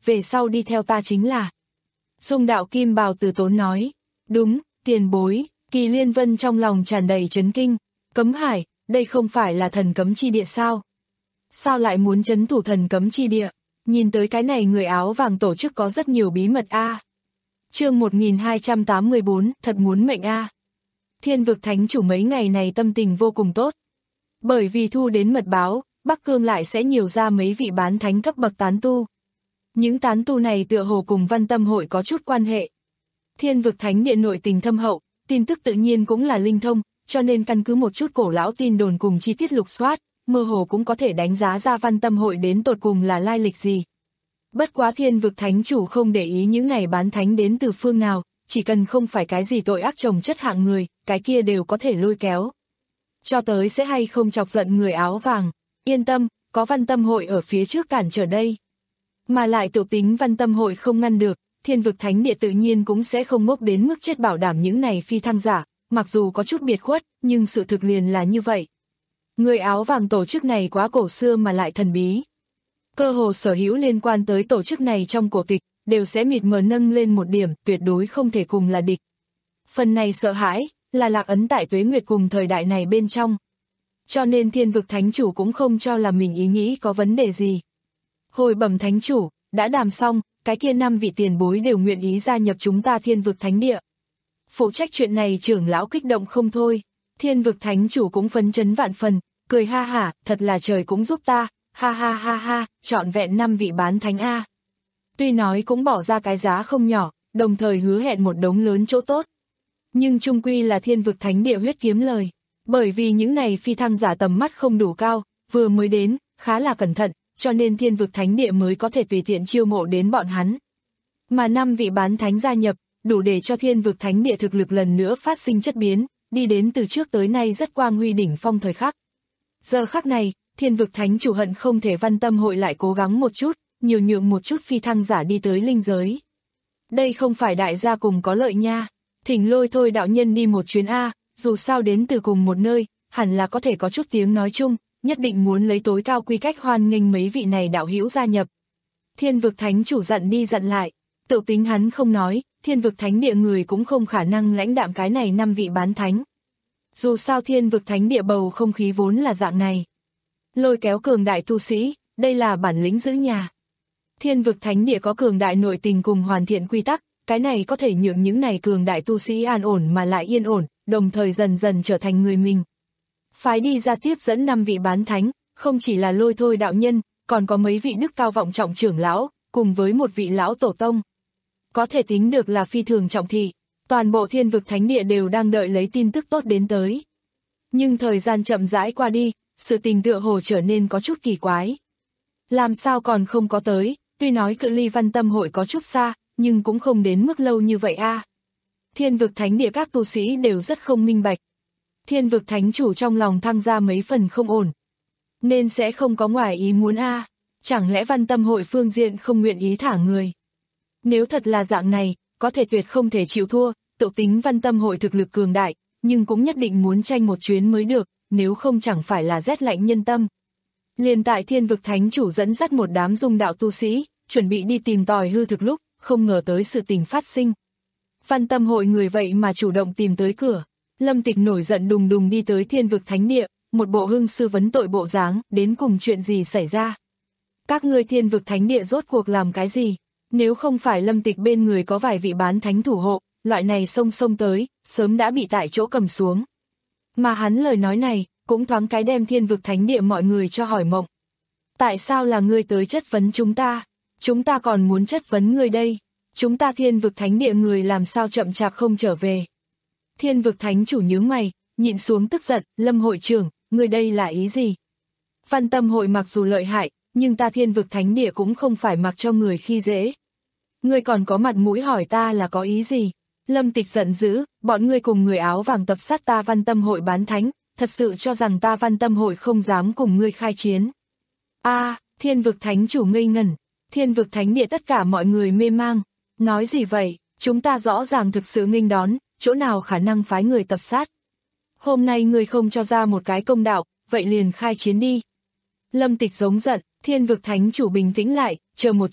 về sau đi theo ta chính là. Dung đạo kim bào từ tốn nói, đúng, tiền bối. Kỳ Liên Vân trong lòng tràn đầy chấn kinh, Cấm Hải, đây không phải là thần cấm chi địa sao? Sao lại muốn trấn thủ thần cấm chi địa? Nhìn tới cái này người áo vàng tổ chức có rất nhiều bí mật a. À. Chương một nghìn hai trăm tám mươi bốn, thật muốn mệnh a. À. Thiên vực thánh chủ mấy ngày này tâm tình vô cùng tốt. Bởi vì thu đến mật báo, Bắc Cương lại sẽ nhiều ra mấy vị bán thánh cấp bậc tán tu. Những tán tu này tựa hồ cùng Văn Tâm hội có chút quan hệ. Thiên vực thánh địa nội tình thâm hậu, tin tức tự nhiên cũng là linh thông, cho nên căn cứ một chút cổ lão tin đồn cùng chi tiết lục soát, mơ hồ cũng có thể đánh giá ra Văn Tâm hội đến tột cùng là lai lịch gì. Bất quá thiên vực thánh chủ không để ý những này bán thánh đến từ phương nào, chỉ cần không phải cái gì tội ác chồng chất hạng người, cái kia đều có thể lôi kéo. Cho tới sẽ hay không chọc giận người áo vàng, yên tâm, có Văn Tâm hội ở phía trước cản trở đây. Mà lại tự tính Văn Tâm hội không ngăn được, thiên vực thánh địa tự nhiên cũng sẽ không ngốc đến mức chết bảo đảm những này phi thăng giả, mặc dù có chút biệt khuất, nhưng sự thực liền là như vậy. Người áo vàng tổ chức này quá cổ xưa mà lại thần bí. Cơ hồ sở hữu liên quan tới tổ chức này trong cổ tịch, đều sẽ mịt mờ nâng lên một điểm, tuyệt đối không thể cùng là địch. Phần này sợ hãi, là lạc ấn tại tuế nguyệt cùng thời đại này bên trong. Cho nên thiên vực thánh chủ cũng không cho là mình ý nghĩ có vấn đề gì. Hồi bẩm thánh chủ, đã đàm xong, cái kia năm vị tiền bối đều nguyện ý gia nhập chúng ta thiên vực thánh địa. Phụ trách chuyện này trưởng lão kích động không thôi, thiên vực thánh chủ cũng phấn chấn vạn phần, cười ha hả, thật là trời cũng giúp ta, ha ha ha ha, trọn vẹn năm vị bán thánh A. Tuy nói cũng bỏ ra cái giá không nhỏ, đồng thời hứa hẹn một đống lớn chỗ tốt. Nhưng chung quy là thiên vực thánh địa huyết kiếm lời, bởi vì những này phi thăng giả tầm mắt không đủ cao, vừa mới đến, khá là cẩn thận, cho nên thiên vực thánh địa mới có thể tùy tiện chiêu mộ đến bọn hắn. Mà năm vị bán thánh gia nhập, đủ để cho thiên vực thánh địa thực lực lần nữa phát sinh chất biến, đi đến từ trước tới nay rất quang huy đỉnh phong thời khắc. Giờ khắc này, thiên vực thánh chủ hận không thể Văn Tâm hội lại cố gắng một chút, nhiều nhượng một chút phi thăng giả đi tới linh giới. Đây không phải đại gia cùng có lợi nha, thỉnh Lôi Thôi đạo nhân đi một chuyến A, dù sao đến từ cùng một nơi, hẳn là có thể có chút tiếng nói chung, nhất định muốn lấy tối cao quy cách hoan nghênh mấy vị này đạo hữu gia nhập. Thiên vực thánh chủ dặn đi dặn lại, tự tính hắn không nói, thiên vực thánh địa người cũng không khả năng lãnh đạm cái này năm vị bán thánh. Dù sao thiên vực thánh địa bầu không khí vốn là dạng này. Lôi kéo cường đại tu sĩ, đây là bản lĩnh giữ nhà. Thiên vực thánh địa có cường đại nội tình cùng hoàn thiện quy tắc, cái này có thể nhượng những này cường đại tu sĩ an ổn mà lại yên ổn, đồng thời dần dần trở thành người mình. Phái đi ra tiếp dẫn năm vị bán thánh, không chỉ là Lôi Thôi đạo nhân, còn có mấy vị đức cao vọng trọng trưởng lão, cùng với một vị lão tổ tông. Có thể tính được là phi thường trọng thị, toàn bộ thiên vực thánh địa đều đang đợi lấy tin tức tốt đến tới. Nhưng thời gian chậm rãi qua đi, sự tình tựa hồ trở nên có chút kỳ quái. Làm sao còn không có tới, tuy nói cự ly Văn Tâm hội có chút xa, nhưng cũng không đến mức lâu như vậy a. À. Thiên vực thánh địa các tu sĩ đều rất không minh bạch. Thiên vực thánh chủ trong lòng thăng ra mấy phần không ổn. Nên sẽ không có ngoài ý muốn a. À. Chẳng lẽ Văn Tâm hội phương diện không nguyện ý thả người. Nếu thật là dạng này, có thể tuyệt không thể chịu thua, tự tính Văn Tâm hội thực lực cường đại, nhưng cũng nhất định muốn tranh một chuyến mới được, nếu không chẳng phải là rét lạnh nhân tâm. Liền tại thiên vực thánh chủ dẫn dắt một đám dung đạo tu sĩ, chuẩn bị đi tìm tòi hư thực lúc, không ngờ tới sự tình phát sinh. Văn Tâm hội người vậy mà chủ động tìm tới cửa, Lâm Tịch nổi giận đùng đùng đi tới thiên vực thánh địa, một bộ hưng sư vấn tội bộ dáng, đến cùng chuyện gì xảy ra. Các ngươi thiên vực thánh địa rốt cuộc làm cái gì? Nếu không phải Lâm Tịch bên người có vài vị bán thánh thủ hộ, loại này xông xông tới, sớm đã bị tại chỗ cầm xuống. Mà hắn lời nói này, cũng thoáng cái đem thiên vực thánh địa mọi người cho hỏi mộng. Tại sao là ngươi tới chất vấn chúng ta? Chúng ta còn muốn chất vấn ngươi đây. Chúng ta thiên vực thánh địa người làm sao chậm chạp không trở về. Thiên vực thánh chủ nhướng mày, nhịn xuống tức giận, Lâm hội trưởng, ngươi đây là ý gì? Văn Tâm hội mặc dù lợi hại, nhưng ta thiên vực thánh địa cũng không phải mặc cho người khi dễ. Ngươi còn có mặt mũi hỏi ta là có ý gì? Lâm Tịch giận dữ, bọn ngươi cùng người áo vàng tập sát ta Văn Tâm hội bán thánh, thật sự cho rằng ta Văn Tâm hội không dám cùng ngươi khai chiến. A, à, thiên vực thánh chủ ngây ngẩn, thiên vực thánh địa tất cả mọi người mê mang, nói gì vậy, chúng ta rõ ràng thực sự nghênh đón, chỗ nào khả năng phái người tập sát. Hôm nay ngươi không cho ra một cái công đạo, vậy liền khai chiến đi. Lâm Tịch giống giận, thiên vực thánh chủ bình tĩnh lại, chờ một chút,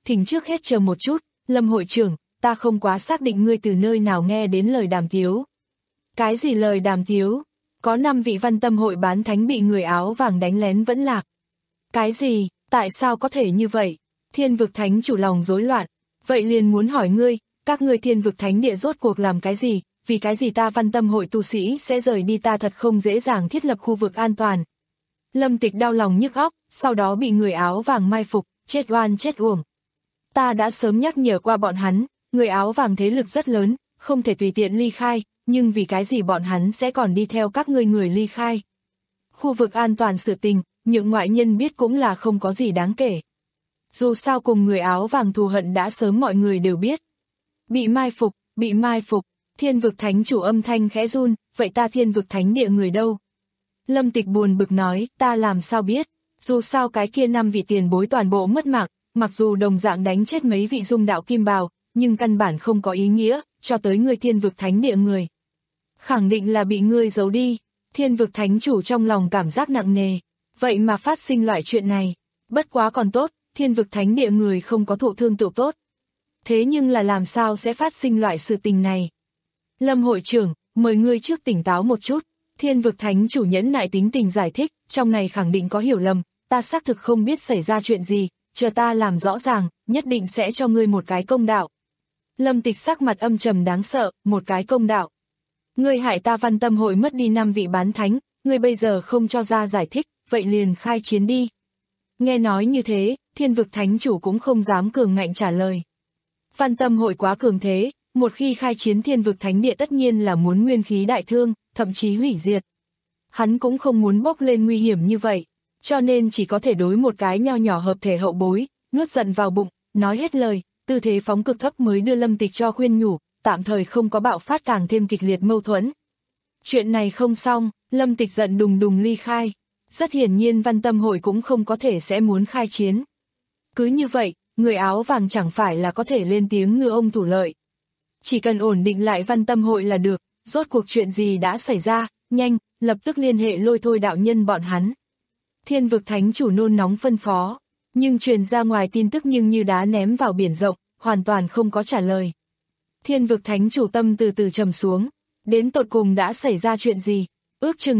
thỉnh trước hết chờ một chút, Lâm hội trưởng, ta không quá xác định ngươi từ nơi nào nghe đến lời đàm tiếu. Cái gì lời đàm tiếu? Có năm vị văn tâm hội bán thánh bị người áo vàng đánh lén vẫn lạc. Cái gì? Tại sao có thể như vậy? Thiên vực thánh chủ lòng rối loạn. Vậy liền muốn hỏi ngươi, các ngươi thiên vực thánh địa rốt cuộc làm cái gì? Vì cái gì ta văn tâm hội tu sĩ sẽ rời đi, ta thật không dễ dàng thiết lập khu vực an toàn. Lâm Tịch đau lòng nhức óc, sau đó bị người áo vàng mai phục, chết oan chết uổng. Ta đã sớm nhắc nhở qua bọn hắn, người áo vàng thế lực rất lớn, không thể tùy tiện ly khai, nhưng vì cái gì bọn hắn sẽ còn đi theo các ngươi người ly khai. Khu vực an toàn sự tình, những ngoại nhân biết cũng là không có gì đáng kể. Dù sao cùng người áo vàng thù hận đã sớm mọi người đều biết. Bị mai phục, bị mai phục, thiên vực thánh chủ âm thanh khẽ run, vậy ta thiên vực thánh địa người đâu? Lâm Tịch buồn bực nói, ta làm sao biết, dù sao cái kia năm vị tiền bối toàn bộ mất mạng, mặc dù đồng dạng đánh chết mấy vị dung đạo kim bào, nhưng căn bản không có ý nghĩa, cho tới người thiên vực thánh địa người. Khẳng định là bị ngươi giấu đi, thiên vực thánh chủ trong lòng cảm giác nặng nề, vậy mà phát sinh loại chuyện này, bất quá còn tốt, thiên vực thánh địa người không có thụ thương tự tốt. Thế nhưng là làm sao sẽ phát sinh loại sự tình này? Lâm hội trưởng, mời ngươi trước tỉnh táo một chút, thiên vực thánh chủ nhẫn nại tính tình giải thích, trong này khẳng định có hiểu lầm, ta xác thực không biết xảy ra chuyện gì, chờ ta làm rõ ràng, nhất định sẽ cho ngươi một cái công đạo. Lâm Tịch sắc mặt âm trầm đáng sợ, một cái công đạo. Ngươi hại ta văn tâm hội mất đi năm vị bán thánh, ngươi bây giờ không cho ra giải thích, vậy liền khai chiến đi. Nghe nói như thế, thiên vực thánh chủ cũng không dám cường ngạnh trả lời. Văn tâm hội quá cường thế, một khi khai chiến thiên vực thánh địa tất nhiên là muốn nguyên khí đại thương, thậm chí hủy diệt. Hắn cũng không muốn bốc lên nguy hiểm như vậy, cho nên chỉ có thể đối một cái nho nhỏ hợp thể hậu bối, nuốt giận vào bụng, nói hết lời, tư thế phóng cực thấp mới đưa Lâm Tịch cho khuyên nhủ, tạm thời không có bạo phát càng thêm kịch liệt mâu thuẫn. Chuyện này không xong, Lâm Tịch giận đùng đùng ly khai, rất hiển nhiên văn tâm hội cũng không có thể sẽ muốn khai chiến. Cứ như vậy, người áo vàng chẳng phải là có thể lên tiếng ngư ông thủ lợi. Chỉ cần ổn định lại văn tâm hội là được, rốt cuộc chuyện gì đã xảy ra, nhanh, lập tức liên hệ lôi thôi đạo nhân bọn hắn. Thiên vực thánh chủ nôn nóng phân phó, nhưng truyền ra ngoài tin tức nhưng như đá ném vào biển rộng, hoàn toàn không có trả lời. Thiên vực thánh chủ tâm từ từ trầm xuống, đến tột cùng đã xảy ra chuyện gì, ước chừng.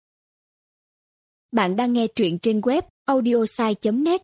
Bạn đang nghe truyện trên web audiosai chấm net.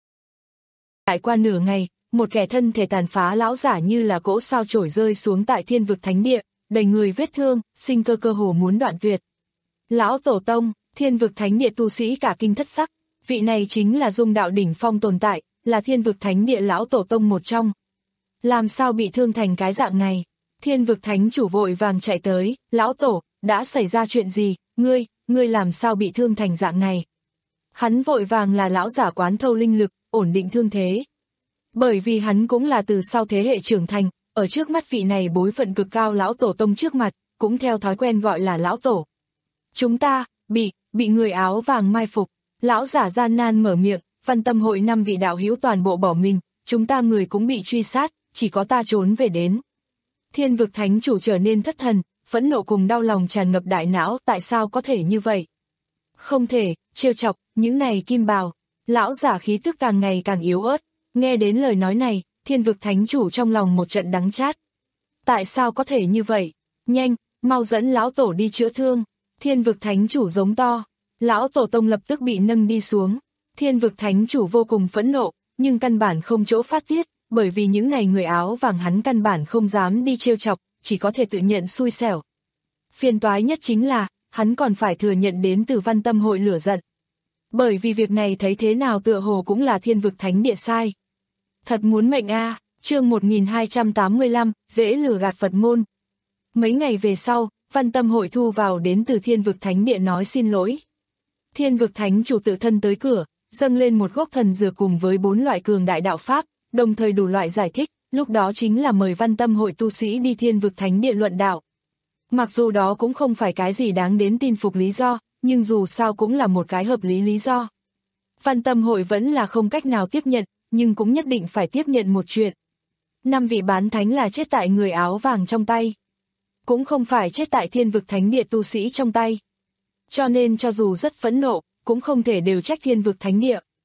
Trải qua nửa ngày, một kẻ thân thể tàn phá lão giả như là cỗ sao chổi rơi xuống tại thiên vực thánh địa, đầy người vết thương, sinh cơ cơ hồ muốn đoạn tuyệt. Lão tổ tông, thiên vực thánh địa tu sĩ cả kinh thất sắc, vị này chính là dung đạo đỉnh phong tồn tại, là thiên vực thánh địa lão tổ tông một trong. Làm sao bị thương thành cái dạng này? Thiên vực thánh chủ vội vàng chạy tới, lão tổ, đã xảy ra chuyện gì, ngươi, ngươi làm sao bị thương thành dạng này? Hắn vội vàng là lão giả quán thâu linh lực, ổn định thương thế. Bởi vì hắn cũng là từ sau thế hệ trưởng thành, ở trước mắt vị này bối phận cực cao lão tổ tông trước mặt, cũng theo thói quen gọi là lão tổ. Chúng ta, bị, bị người áo vàng mai phục, lão giả gian nan mở miệng, văn tâm hội năm vị đạo hữu toàn bộ bỏ mình, chúng ta người cũng bị truy sát, chỉ có ta trốn về đến. Thiên vực thánh chủ trở nên thất thần, phẫn nộ cùng đau lòng tràn ngập đại não, tại sao có thể như vậy? Không thể, trêu chọc, những này kim bào, lão giả khí tức càng ngày càng yếu ớt, nghe đến lời nói này, thiên vực thánh chủ trong lòng một trận đắng chát. Tại sao có thể như vậy? Nhanh, mau dẫn lão tổ đi chữa thương. Thiên vực thánh chủ giống to, lão tổ tông lập tức bị nâng đi xuống. Thiên vực thánh chủ vô cùng phẫn nộ, nhưng căn bản không chỗ phát tiết, bởi vì những này người áo vàng hắn căn bản không dám đi trêu chọc, chỉ có thể tự nhận xui xẻo. Phiền toái nhất chính là, hắn còn phải thừa nhận đến từ văn tâm hội lửa giận. Bởi vì việc này thấy thế nào tựa hồ cũng là thiên vực thánh địa sai. Thật muốn mệnh a, à, chương một nghìn hai trăm tám mươi lăm, dễ lừa gạt Phật môn. Mấy ngày về sau, văn tâm hội thu vào đến từ thiên vực thánh địa nói xin lỗi. Thiên vực thánh chủ tự thân tới cửa, dâng lên một gốc thần dược cùng với bốn loại cường đại đạo pháp, đồng thời đủ loại giải thích, lúc đó chính là mời văn tâm hội tu sĩ đi thiên vực thánh địa luận đạo. Mặc dù đó cũng không phải cái gì đáng đến tin phục lý do, nhưng dù sao cũng là một cái hợp lý lý do. Văn tâm hội vẫn là không cách nào tiếp nhận, nhưng cũng nhất định phải tiếp nhận một chuyện. Năm vị bán thánh là chết tại người áo vàng trong tay. Cũng không phải chết tại thiên vực thánh địa tu sĩ trong tay. Cho nên cho dù rất phẫn nộ, cũng không thể đều trách thiên vực thánh địa.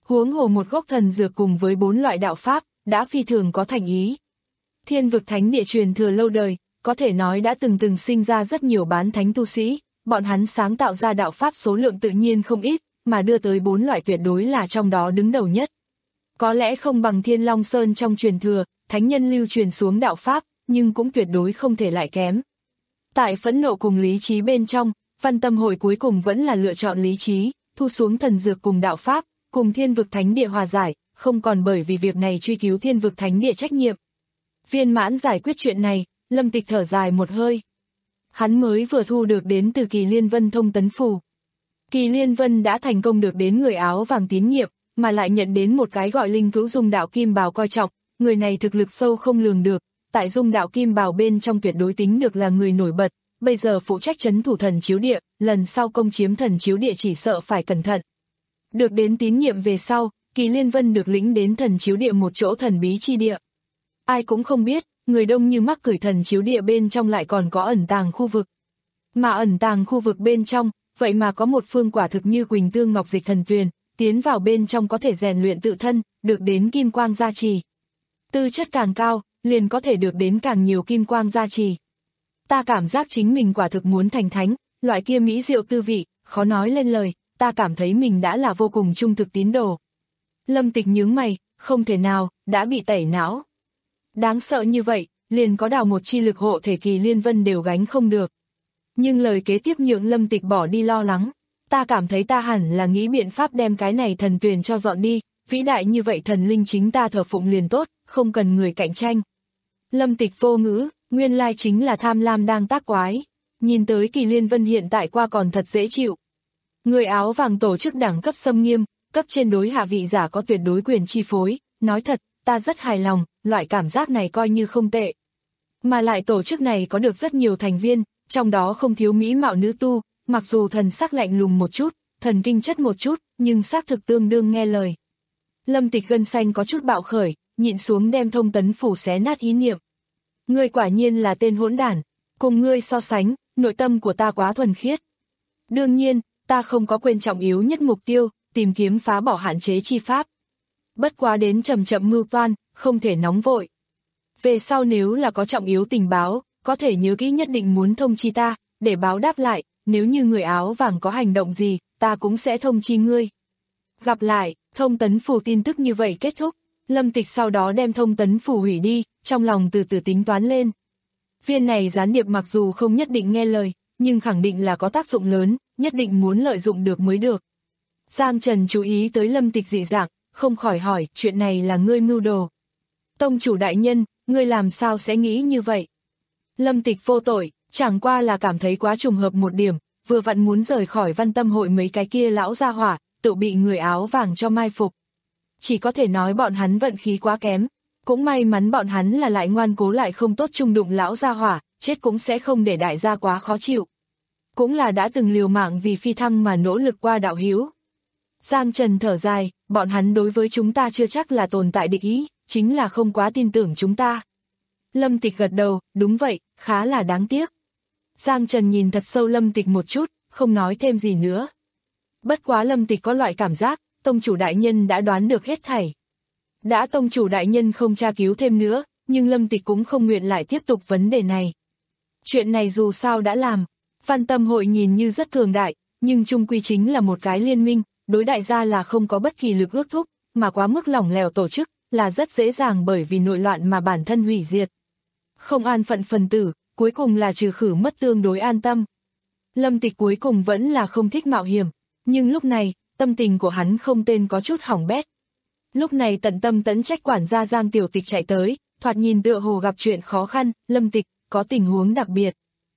Huống hồ một gốc thần dược cùng với bốn loại đạo pháp, đã phi thường có thành ý. Thiên vực thánh địa truyền thừa lâu đời, có thể nói đã từng từng sinh ra rất nhiều bán thánh tu sĩ, bọn hắn sáng tạo ra đạo pháp số lượng tự nhiên không ít, mà đưa tới bốn loại tuyệt đối là trong đó đứng đầu nhất. Có lẽ không bằng Thiên Long Sơn trong truyền thừa, thánh nhân lưu truyền xuống đạo pháp, nhưng cũng tuyệt đối không thể lại kém. Tại phẫn nộ cùng lý trí bên trong, Văn Tâm Hội cuối cùng vẫn là lựa chọn lý trí, thu xuống thần dược cùng đạo pháp, cùng Thiên vực thánh địa hòa giải, không còn bởi vì việc này truy cứu Thiên vực thánh địa trách nhiệm. Viên mãn giải quyết chuyện này, Lâm Tịch thở dài một hơi. Hắn mới vừa thu được đến từ Kỳ Liên Vân thông tấn phù. Kỳ Liên Vân đã thành công được đến người áo vàng tín nhiệm, mà lại nhận đến một cái gọi Linh Cữu Dung Đạo Kim Bào coi trọng, người này thực lực sâu không lường được, tại Dung Đạo Kim Bào bên trong tuyệt đối tính được là người nổi bật, bây giờ phụ trách trấn thủ thần chiếu địa, lần sau công chiếm thần chiếu địa chỉ sợ phải cẩn thận. Được đến tín nhiệm về sau, Kỳ Liên Vân được lĩnh đến thần chiếu địa một chỗ thần bí chi địa. Ai cũng không biết, người đông như mắc cửi thần chiếu địa bên trong lại còn có ẩn tàng khu vực. Mà ẩn tàng khu vực bên trong, vậy mà có một phương quả thực như Quỳnh Tương Ngọc Dịch thần tuyền, tiến vào bên trong có thể rèn luyện tự thân, được đến kim quang gia trì. Tư chất càng cao, liền có thể được đến càng nhiều kim quang gia trì. Ta cảm giác chính mình quả thực muốn thành thánh, loại kia mỹ diệu tư vị, khó nói lên lời, ta cảm thấy mình đã là vô cùng trung thực tín đồ. Lâm Tịch nhướng mày, không thể nào, đã bị tẩy não. Đáng sợ như vậy, liền có đào một chi lực hộ thể Kỳ Liên Vân đều gánh không được. Nhưng lời kế tiếp nhượng Lâm Tịch bỏ đi lo lắng. Ta cảm thấy ta hẳn là nghĩ biện pháp đem cái này thần tuyền cho dọn đi, vĩ đại như vậy thần linh chính ta thờ phụng liền tốt, không cần người cạnh tranh. Lâm Tịch vô ngữ, nguyên lai chính là tham lam đang tác quái. Nhìn tới Kỳ Liên Vân hiện tại qua còn thật dễ chịu. Người áo vàng tổ chức đẳng cấp xâm nghiêm, cấp trên đối hạ vị giả có tuyệt đối quyền chi phối, nói thật, ta rất hài lòng, loại cảm giác này coi như không tệ. Mà lại tổ chức này có được rất nhiều thành viên, trong đó không thiếu mỹ mạo nữ tu, mặc dù thần sắc lạnh lùng một chút, thần kinh chất một chút, nhưng xác thực tương đương nghe lời. Lâm Tịch gân xanh có chút bạo khởi, nhịn xuống đem thông tấn phủ xé nát ý niệm. Ngươi quả nhiên là tên hỗn đản, cùng ngươi so sánh, nội tâm của ta quá thuần khiết. Đương nhiên, ta không có quên trọng yếu nhất mục tiêu, tìm kiếm phá bỏ hạn chế chi pháp. Bất quá đến chậm chậm mưu toan, không thể nóng vội. Về sau nếu là có trọng yếu tình báo, có thể nhớ kỹ nhất định muốn thông chi ta, để báo đáp lại, nếu như người áo vàng có hành động gì, ta cũng sẽ thông chi ngươi. Gặp lại, thông tấn phù tin tức như vậy kết thúc, Lâm Tịch sau đó đem thông tấn phù hủy đi, trong lòng từ từ tính toán lên. Viên này gián điệp mặc dù không nhất định nghe lời, nhưng khẳng định là có tác dụng lớn, nhất định muốn lợi dụng được mới được. Giang Trần chú ý tới Lâm Tịch dị dạng, không khỏi hỏi, chuyện này là ngươi mưu đồ. Tông chủ đại nhân, ngươi làm sao sẽ nghĩ như vậy? Lâm Tịch vô tội, chẳng qua là cảm thấy quá trùng hợp một điểm, vừa vặn muốn rời khỏi Văn Tâm Hội mấy cái kia lão gia hỏa, tự bị người áo vàng cho mai phục. Chỉ có thể nói bọn hắn vận khí quá kém, cũng may mắn bọn hắn là lại ngoan cố lại không tốt chung đụng lão gia hỏa, chết cũng sẽ không để đại gia quá khó chịu. Cũng là đã từng liều mạng vì phi thăng mà nỗ lực qua đạo hiếu. Giang Trần thở dài, bọn hắn đối với chúng ta chưa chắc là tồn tại địch ý, chính là không quá tin tưởng chúng ta. Lâm Tịch gật đầu, đúng vậy, khá là đáng tiếc. Giang Trần nhìn thật sâu Lâm Tịch một chút, không nói thêm gì nữa. Bất quá Lâm Tịch có loại cảm giác, tông chủ đại nhân đã đoán được hết thảy. Đã tông chủ đại nhân không tra cứu thêm nữa, nhưng Lâm Tịch cũng không nguyện lại tiếp tục vấn đề này. Chuyện này dù sao đã làm, Văn Tâm Hội nhìn như rất cường đại, nhưng chung quy chính là một cái liên minh, đối đại gia là không có bất kỳ lực ước thúc, mà quá mức lỏng lẻo tổ chức, là rất dễ dàng bởi vì nội loạn mà bản thân hủy diệt. Không an phận phần tử, cuối cùng là trừ khử mất tương đối an tâm. Lâm Tịch cuối cùng vẫn là không thích mạo hiểm, nhưng lúc này, tâm tình của hắn không tên có chút hỏng bét. Lúc này tận tâm tấn trách quản gia Giang Tiểu Tịch chạy tới, thoạt nhìn tựa hồ gặp chuyện khó khăn, Lâm Tịch, có tình huống đặc biệt.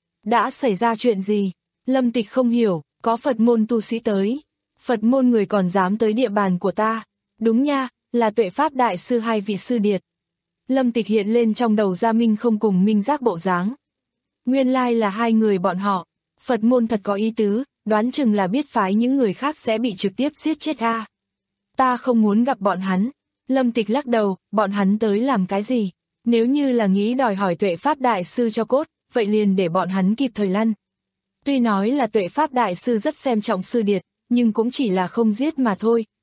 Đã xảy ra chuyện gì? Lâm Tịch không hiểu, có Phật môn tu sĩ tới. Phật môn người còn dám tới địa bàn của ta. Đúng nha, là Tuệ Pháp Đại Sư hai vị sư điệt. Lâm Tịch hiện lên trong đầu Gia Minh không cùng Minh Giác bộ dáng. Nguyên lai là hai người bọn họ. Phật môn thật có ý tứ, đoán chừng là biết phái những người khác sẽ bị trực tiếp giết chết a. À. Ta không muốn gặp bọn hắn. Lâm Tịch lắc đầu, bọn hắn tới làm cái gì? Nếu như là nghĩ đòi hỏi Tuệ Pháp Đại Sư cho cốt, vậy liền để bọn hắn kịp thời lăn. Tuy nói là Tuệ Pháp Đại Sư rất xem trọng sư điệt, nhưng cũng chỉ là không giết mà thôi,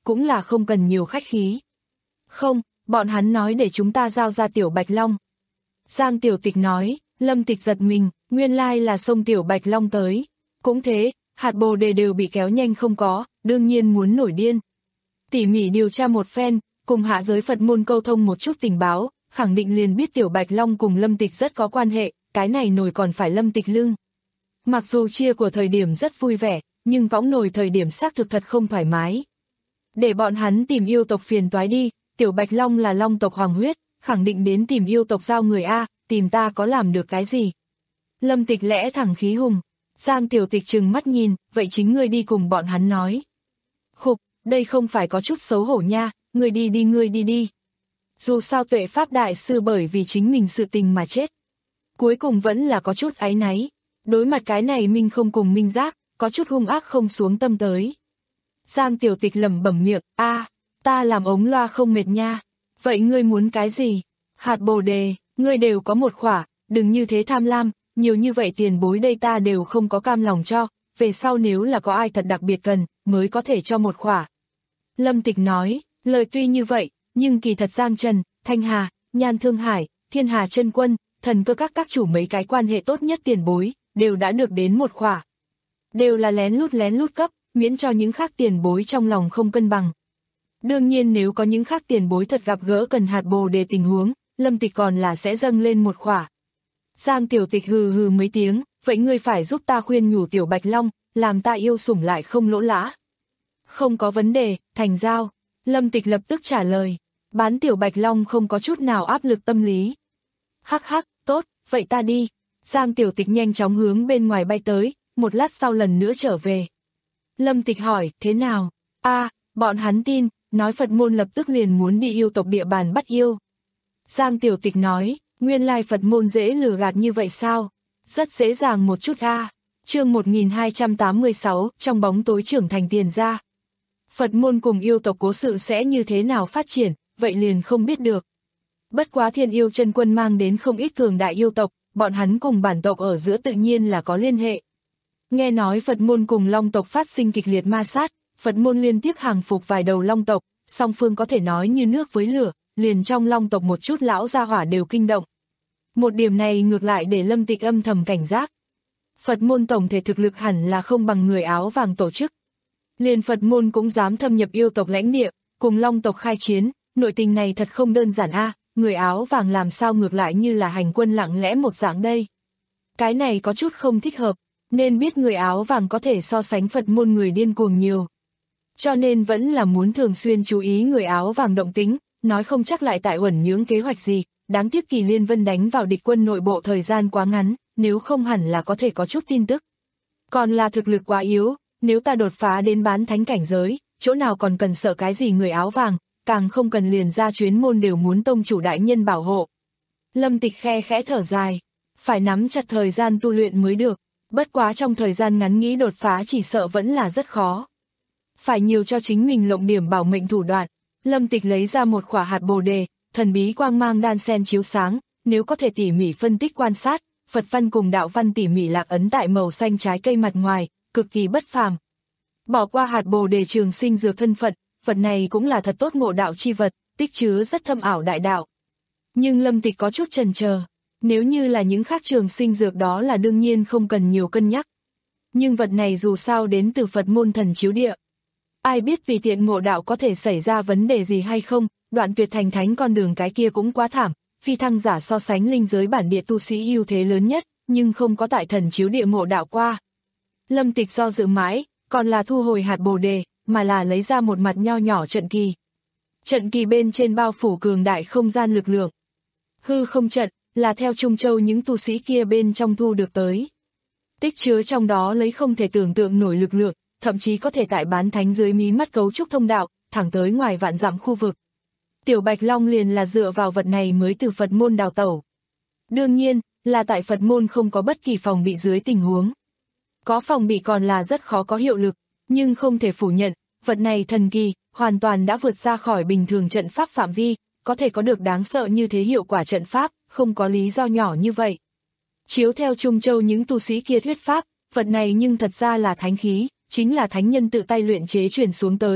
cũng là không cần nhiều khách khí. Không, bọn hắn nói để chúng ta giao ra Tiểu Bạch Long. Giang Tiểu Tịch nói, Lâm Tịch giật mình, nguyên lai là xông Tiểu Bạch Long tới. Cũng thế, hạt bồ đề đều bị kéo nhanh không có, đương nhiên muốn nổi điên. Tỉ mỉ điều tra một phen, cùng hạ giới Phật môn câu thông một chút tình báo, khẳng định liền biết Tiểu Bạch Long cùng Lâm Tịch rất có quan hệ, cái này nổi còn phải Lâm Tịch lưng. Mặc dù chia của thời điểm rất vui vẻ, nhưng võng nổi thời điểm xác thực thật không thoải mái. Để bọn hắn tìm yêu tộc phiền toái đi, Tiểu Bạch Long là long tộc hoàng huyết, khẳng định đến tìm yêu tộc giao người A, tìm ta có làm được cái gì. Lâm Tịch lẽ thẳng khí hùng, Giang Tiểu Tịch trừng mắt nhìn, vậy chính ngươi đi cùng bọn hắn nói. Khục, đây không phải có chút xấu hổ nha, ngươi đi đi ngươi đi đi. Dù sao Tuệ Pháp Đại Sư bởi vì chính mình sự tình mà chết. Cuối cùng vẫn là có chút áy náy, đối mặt cái này Minh không cùng Minh Giác, có chút hung ác không xuống tâm tới. Giang Tiểu Tịch lẩm bẩm miệng, a, ta làm ống loa không mệt nha, vậy ngươi muốn cái gì? Hạt bồ đề, ngươi đều có một khỏa, đừng như thế tham lam, nhiều như vậy tiền bối đây ta đều không có cam lòng cho, về sau nếu là có ai thật đặc biệt cần, mới có thể cho một khỏa. Lâm Tịch nói, lời tuy như vậy, nhưng kỳ thật Giang Trần, Thanh Hà, Nhan Thương Hải, Thiên Hà Chân Quân, thần cơ các các chủ mấy cái quan hệ tốt nhất tiền bối, đều đã được đến một khỏa. Đều là lén lút lén lút cấp, miễn cho những khác tiền bối trong lòng không cân bằng. Đương nhiên nếu có những khác tiền bối thật gặp gỡ cần hạt bồ đề tình huống, Lâm Tịch còn là sẽ dâng lên một khỏa. Giang Tiểu Tịch hừ hừ mấy tiếng, vậy ngươi phải giúp ta khuyên nhủ Tiểu Bạch Long, làm ta yêu sủng lại không lỗ lã. Không có vấn đề, thành giao. Lâm Tịch lập tức trả lời, bán Tiểu Bạch Long không có chút nào áp lực tâm lý. Hắc hắc, tốt, vậy ta đi. Giang Tiểu Tịch nhanh chóng hướng bên ngoài bay tới, một lát sau lần nữa trở về. Lâm Tịch hỏi, thế nào? A, bọn hắn tin, nói Phật môn lập tức liền muốn đi yêu tộc địa bàn bắt yêu. Giang Tiểu Tịch nói, nguyên lai Phật môn dễ lừa gạt như vậy sao? Rất dễ dàng một chút a. Chương một nghìn hai trăm tám mươi sáu, trong bóng tối trưởng thành tiền ra. Phật môn cùng yêu tộc cố sự sẽ như thế nào phát triển, vậy liền không biết được. Bất quá Thiên Yêu Chân Quân mang đến không ít cường đại yêu tộc, bọn hắn cùng bản tộc ở giữa tự nhiên là có liên hệ. Nghe nói Phật môn cùng Long tộc phát sinh kịch liệt ma sát, Phật môn liên tiếp hàng phục vài đầu Long tộc, song phương có thể nói như nước với lửa, liền trong Long tộc một chút lão gia hỏa đều kinh động. Một điểm này ngược lại để Lâm Tịch âm thầm cảnh giác. Phật môn tổng thể thực lực hẳn là không bằng người áo vàng tổ chức. Liền Phật môn cũng dám thâm nhập yêu tộc lãnh địa, cùng Long tộc khai chiến, nội tình này thật không đơn giản a, người áo vàng làm sao ngược lại như là hành quân lặng lẽ một dạng đây. Cái này có chút không thích hợp, nên biết người áo vàng có thể so sánh Phật môn người điên cuồng nhiều. Cho nên vẫn là muốn thường xuyên chú ý người áo vàng động tính, nói không chắc lại tại uẩn nhưỡng kế hoạch gì, đáng tiếc Kỳ Liên Vân đánh vào địch quân nội bộ thời gian quá ngắn, nếu không hẳn là có thể có chút tin tức. Còn là thực lực quá yếu, nếu ta đột phá đến bán thánh cảnh giới, chỗ nào còn cần sợ cái gì người áo vàng, càng không cần liền ra chuyến môn đều muốn tông chủ đại nhân bảo hộ. Lâm Tịch khe khẽ thở dài, phải nắm chặt thời gian tu luyện mới được, bất quá trong thời gian ngắn nghĩ đột phá chỉ sợ vẫn là rất khó. Phải nhiều cho chính mình lộng điểm bảo mệnh thủ đoạn. Lâm Tịch lấy ra một khỏa hạt bồ đề, thần bí quang mang đan sen chiếu sáng, nếu có thể tỉ mỉ phân tích quan sát, Phật văn cùng đạo văn tỉ mỉ lạc ấn tại màu xanh trái cây mặt ngoài, cực kỳ bất phàm. Bỏ qua hạt bồ đề trường sinh dược thân phận, vật này cũng là thật tốt ngộ đạo chi vật, tích chứa rất thâm ảo đại đạo. Nhưng Lâm Tịch có chút chần chờ, nếu như là những khác trường sinh dược đó là đương nhiên không cần nhiều cân nhắc. Nhưng vật này dù sao đến từ Phật môn thần chiếu địa. Ai biết vì tiện ngộ đạo có thể xảy ra vấn đề gì hay không, đoạn tuyệt thành thánh con đường cái kia cũng quá thảm, phi thăng giả so sánh linh giới bản địa tu sĩ ưu thế lớn nhất, nhưng không có tại thần chiếu địa ngộ đạo qua. Lâm Tịch do dự mãi, còn là thu hồi hạt bồ đề, mà là lấy ra một mặt nho nhỏ trận kỳ. Trận kỳ bên trên bao phủ cường đại không gian lực lượng. Hư không trận, là theo Trung Châu những tu sĩ kia bên trong thu được tới. Tích chứa trong đó lấy không thể tưởng tượng nổi lực lượng, thậm chí có thể tại bán thánh dưới mí mắt cấu trúc thông đạo, thẳng tới ngoài vạn dặm khu vực. Tiểu Bạch Long liền là dựa vào vật này mới từ Phật môn đào tẩu. Đương nhiên, là tại Phật môn không có bất kỳ phòng bị dưới tình huống. Có phòng bị còn là rất khó có hiệu lực, nhưng không thể phủ nhận, vật này thần kỳ, hoàn toàn đã vượt ra khỏi bình thường trận pháp phạm vi, có thể có được đáng sợ như thế hiệu quả trận pháp, không có lý do nhỏ như vậy. Chiếu theo Trung Châu những tu sĩ kia thuyết pháp, vật này nhưng thật ra là thánh khí, chính là thánh nhân tự tay luyện chế truyền xuống tới,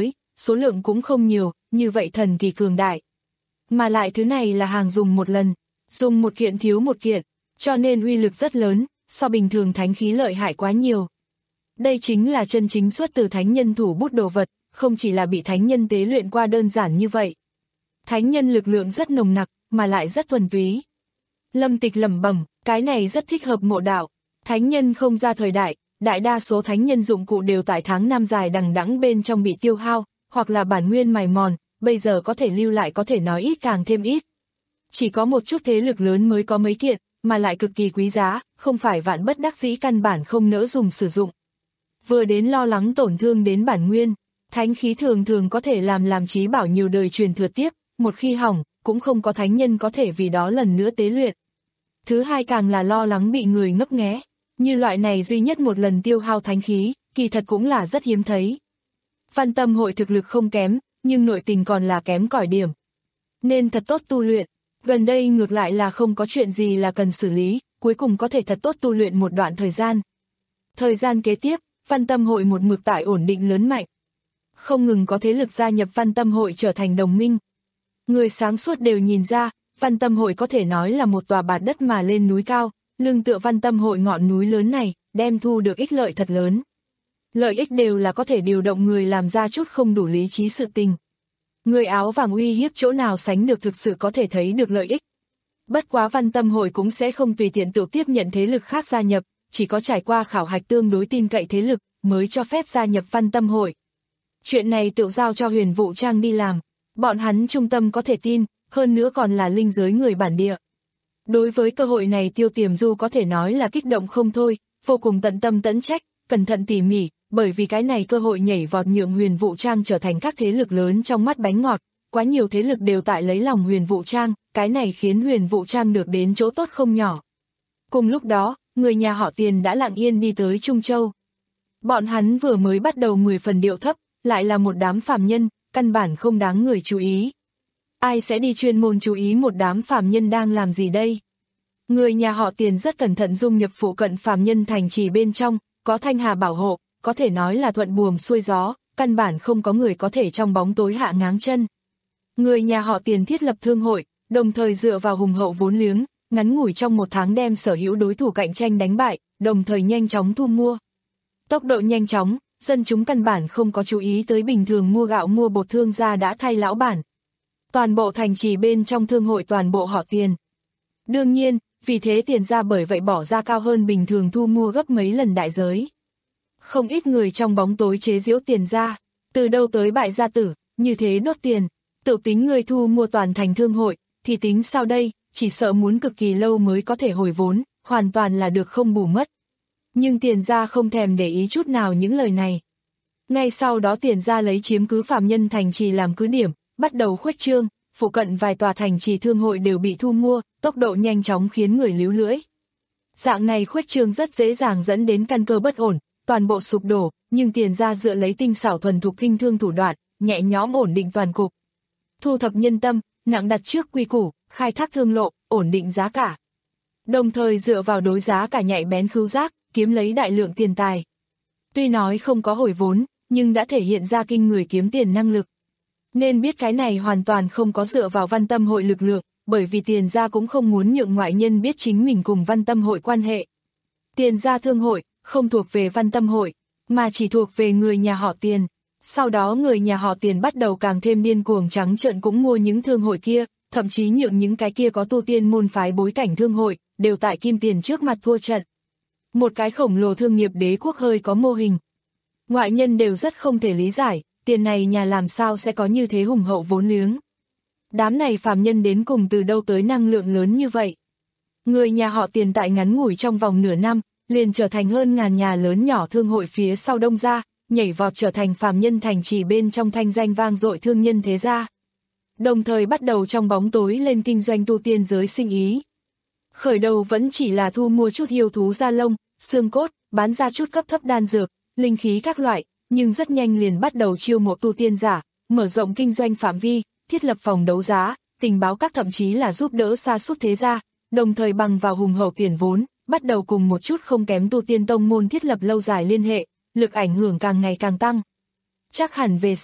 số lượng cũng không nhiều, như vậy thần kỳ cường đại. Mà lại thứ này là hàng dùng một lần, dùng một kiện thiếu một kiện, cho nên uy lực rất lớn, so bình thường thánh khí lợi hại quá nhiều. Đây chính là chân chính xuất từ thánh nhân thủ bút đồ vật, không chỉ là bị thánh nhân tế luyện qua đơn giản như vậy. Thánh nhân lực lượng rất nồng nặc, mà lại rất thuần túy. Lâm Tịch lẩm bẩm, cái này rất thích hợp ngộ đạo. Thánh nhân không ra thời đại, đại đa số thánh nhân dụng cụ đều tại tháng năm dài đằng đẵng bên trong bị tiêu hao, hoặc là bản nguyên mài mòn, bây giờ có thể lưu lại có thể nói ít càng thêm ít. Chỉ có một chút thế lực lớn mới có mấy kiện, mà lại cực kỳ quý giá, không phải vạn bất đắc dĩ căn bản không nỡ dùng sử dụng. Vừa đến lo lắng tổn thương đến bản nguyên, thánh khí thường thường có thể làm làm chí bảo nhiều đời truyền thừa tiếp, một khi hỏng, cũng không có thánh nhân có thể vì đó lần nữa tế luyện. Thứ hai càng là lo lắng bị người ngấp nghé, như loại này duy nhất một lần tiêu hao thánh khí, kỳ thật cũng là rất hiếm thấy. Văn Tâm hội thực lực không kém, nhưng nội tình còn là kém cỏi điểm. Nên thật tốt tu luyện, gần đây ngược lại là không có chuyện gì là cần xử lý, cuối cùng có thể thật tốt tu luyện một đoạn thời gian. Thời gian kế tiếp, Văn Tâm hội một mực tại ổn định lớn mạnh. Không ngừng có thế lực gia nhập Văn Tâm hội trở thành đồng minh. Người sáng suốt đều nhìn ra, Văn Tâm hội có thể nói là một tòa bạt đất mà lên núi cao, lưng tựa Văn Tâm hội ngọn núi lớn này, đem thu được ích lợi thật lớn. Lợi ích đều là có thể điều động người làm ra chút không đủ lý trí sự tình. Người áo vàng uy hiếp chỗ nào sánh được thực sự có thể thấy được lợi ích. Bất quá Văn Tâm hội cũng sẽ không tùy tiện tự tiếp nhận thế lực khác gia nhập, chỉ có trải qua khảo hạch tương đối tin cậy thế lực, mới cho phép gia nhập Văn Tâm hội. Chuyện này tự giao cho Huyền Vũ Trang đi làm, bọn hắn trung tâm có thể tin, hơn nữa còn là linh giới người bản địa. Đối với cơ hội này Tiêu Tiềm Du có thể nói là kích động không thôi, vô cùng tận tâm tận trách, cẩn thận tỉ mỉ, bởi vì cái này cơ hội nhảy vọt nhượng Huyền Vũ Trang trở thành các thế lực lớn trong mắt bánh ngọt, quá nhiều thế lực đều tại lấy lòng Huyền Vũ Trang, cái này khiến Huyền Vũ Trang được đến chỗ tốt không nhỏ. Cùng lúc đó, người nhà họ Tiền đã lặng yên đi tới Trung Châu. Bọn hắn vừa mới bắt đầu mười phần điệu thấp, lại là một đám phàm nhân, căn bản không đáng người chú ý. Ai sẽ đi chuyên môn chú ý một đám phàm nhân đang làm gì đây? Người nhà họ Tiền rất cẩn thận dung nhập phụ cận phàm nhân thành trì bên trong, có Thanh Hà bảo hộ, có thể nói là thuận buồm xuôi gió, căn bản không có người có thể trong bóng tối hạ ngáng chân. Người nhà họ Tiền thiết lập thương hội, đồng thời dựa vào hùng hậu vốn liếng, ngắn ngủi trong một tháng đem sở hữu đối thủ cạnh tranh đánh bại, đồng thời nhanh chóng thu mua. Tốc độ nhanh chóng, dân chúng căn bản không có chú ý tới bình thường mua gạo mua bột thương gia đã thay lão bản. Toàn bộ thành trì bên trong thương hội toàn bộ họ Tiền. Đương nhiên, vì thế Tiền gia bởi vậy bỏ ra cao hơn bình thường thu mua gấp mấy lần đại giới. Không ít người trong bóng tối chế giễu Tiền gia, từ đâu tới bại gia tử, như thế đốt tiền, tự tính người thu mua toàn thành thương hội, thì tính sao đây, chỉ sợ muốn cực kỳ lâu mới có thể hồi vốn, hoàn toàn là được không bù mất. Nhưng Tiền gia không thèm để ý chút nào những lời này. Ngay sau đó Tiền gia lấy chiếm cứ phàm nhân thành trì làm cứ điểm, bắt đầu khuếch trương, phụ cận vài tòa thành trì thương hội đều bị thu mua, tốc độ nhanh chóng khiến người líu lưỡi. Dạng này khuếch trương rất dễ dàng dẫn đến căn cơ bất ổn, toàn bộ sụp đổ, nhưng Tiền gia dựa lấy tinh xảo thuần thục kinh thương thủ đoạn, nhẹ nhõm ổn định toàn cục. Thu thập nhân tâm, nặng đặt trước quy củ, khai thác thương lộ, ổn định giá cả. Đồng thời dựa vào đối giá cả nhạy bén khứu giác, kiếm lấy đại lượng tiền tài. Tuy nói không có hồi vốn, nhưng đã thể hiện ra kinh người kiếm tiền năng lực. Nên biết cái này hoàn toàn không có dựa vào Văn Tâm hội lực lượng, bởi vì Tiền gia cũng không muốn nhượng ngoại nhân biết chính mình cùng Văn Tâm hội quan hệ. Tiền gia thương hội, không thuộc về Văn Tâm hội, mà chỉ thuộc về người nhà họ Tiền. Sau đó người nhà họ Tiền bắt đầu càng thêm điên cuồng trắng trợn cũng mua những thương hội kia, thậm chí nhượng những cái kia có tu tiên môn phái bối cảnh thương hội, đều tại kim tiền trước mặt thua trận. Một cái khổng lồ thương nghiệp đế quốc hơi có mô hình. Ngoại nhân đều rất không thể lý giải, tiền này nhà làm sao sẽ có như thế hùng hậu vốn liếng. Đám này phàm nhân đến cùng từ đâu tới năng lượng lớn như vậy. Người nhà họ Tiền tại ngắn ngủi trong vòng nửa năm, liền trở thành hơn ngàn nhà lớn nhỏ thương hội phía sau Đông gia, nhảy vọt trở thành phàm nhân thành trì bên trong thanh danh vang dội thương nhân thế gia. Đồng thời bắt đầu trong bóng tối lên kinh doanh tu tiên giới sinh ý. Khởi đầu vẫn chỉ là thu mua chút yêu thú da lông, xương cốt, bán ra chút cấp thấp đan dược, linh khí các loại, nhưng rất nhanh liền bắt đầu chiêu mộ tu tiên giả, mở rộng kinh doanh phạm vi, thiết lập phòng đấu giá, tình báo các thậm chí là giúp đỡ sa sút thế gia, đồng thời bằng vào hùng hậu tiền vốn, bắt đầu cùng một chút không kém tu tiên tông môn thiết lập lâu dài liên hệ, lực ảnh hưởng càng ngày càng tăng. Chắc hẳn về sau,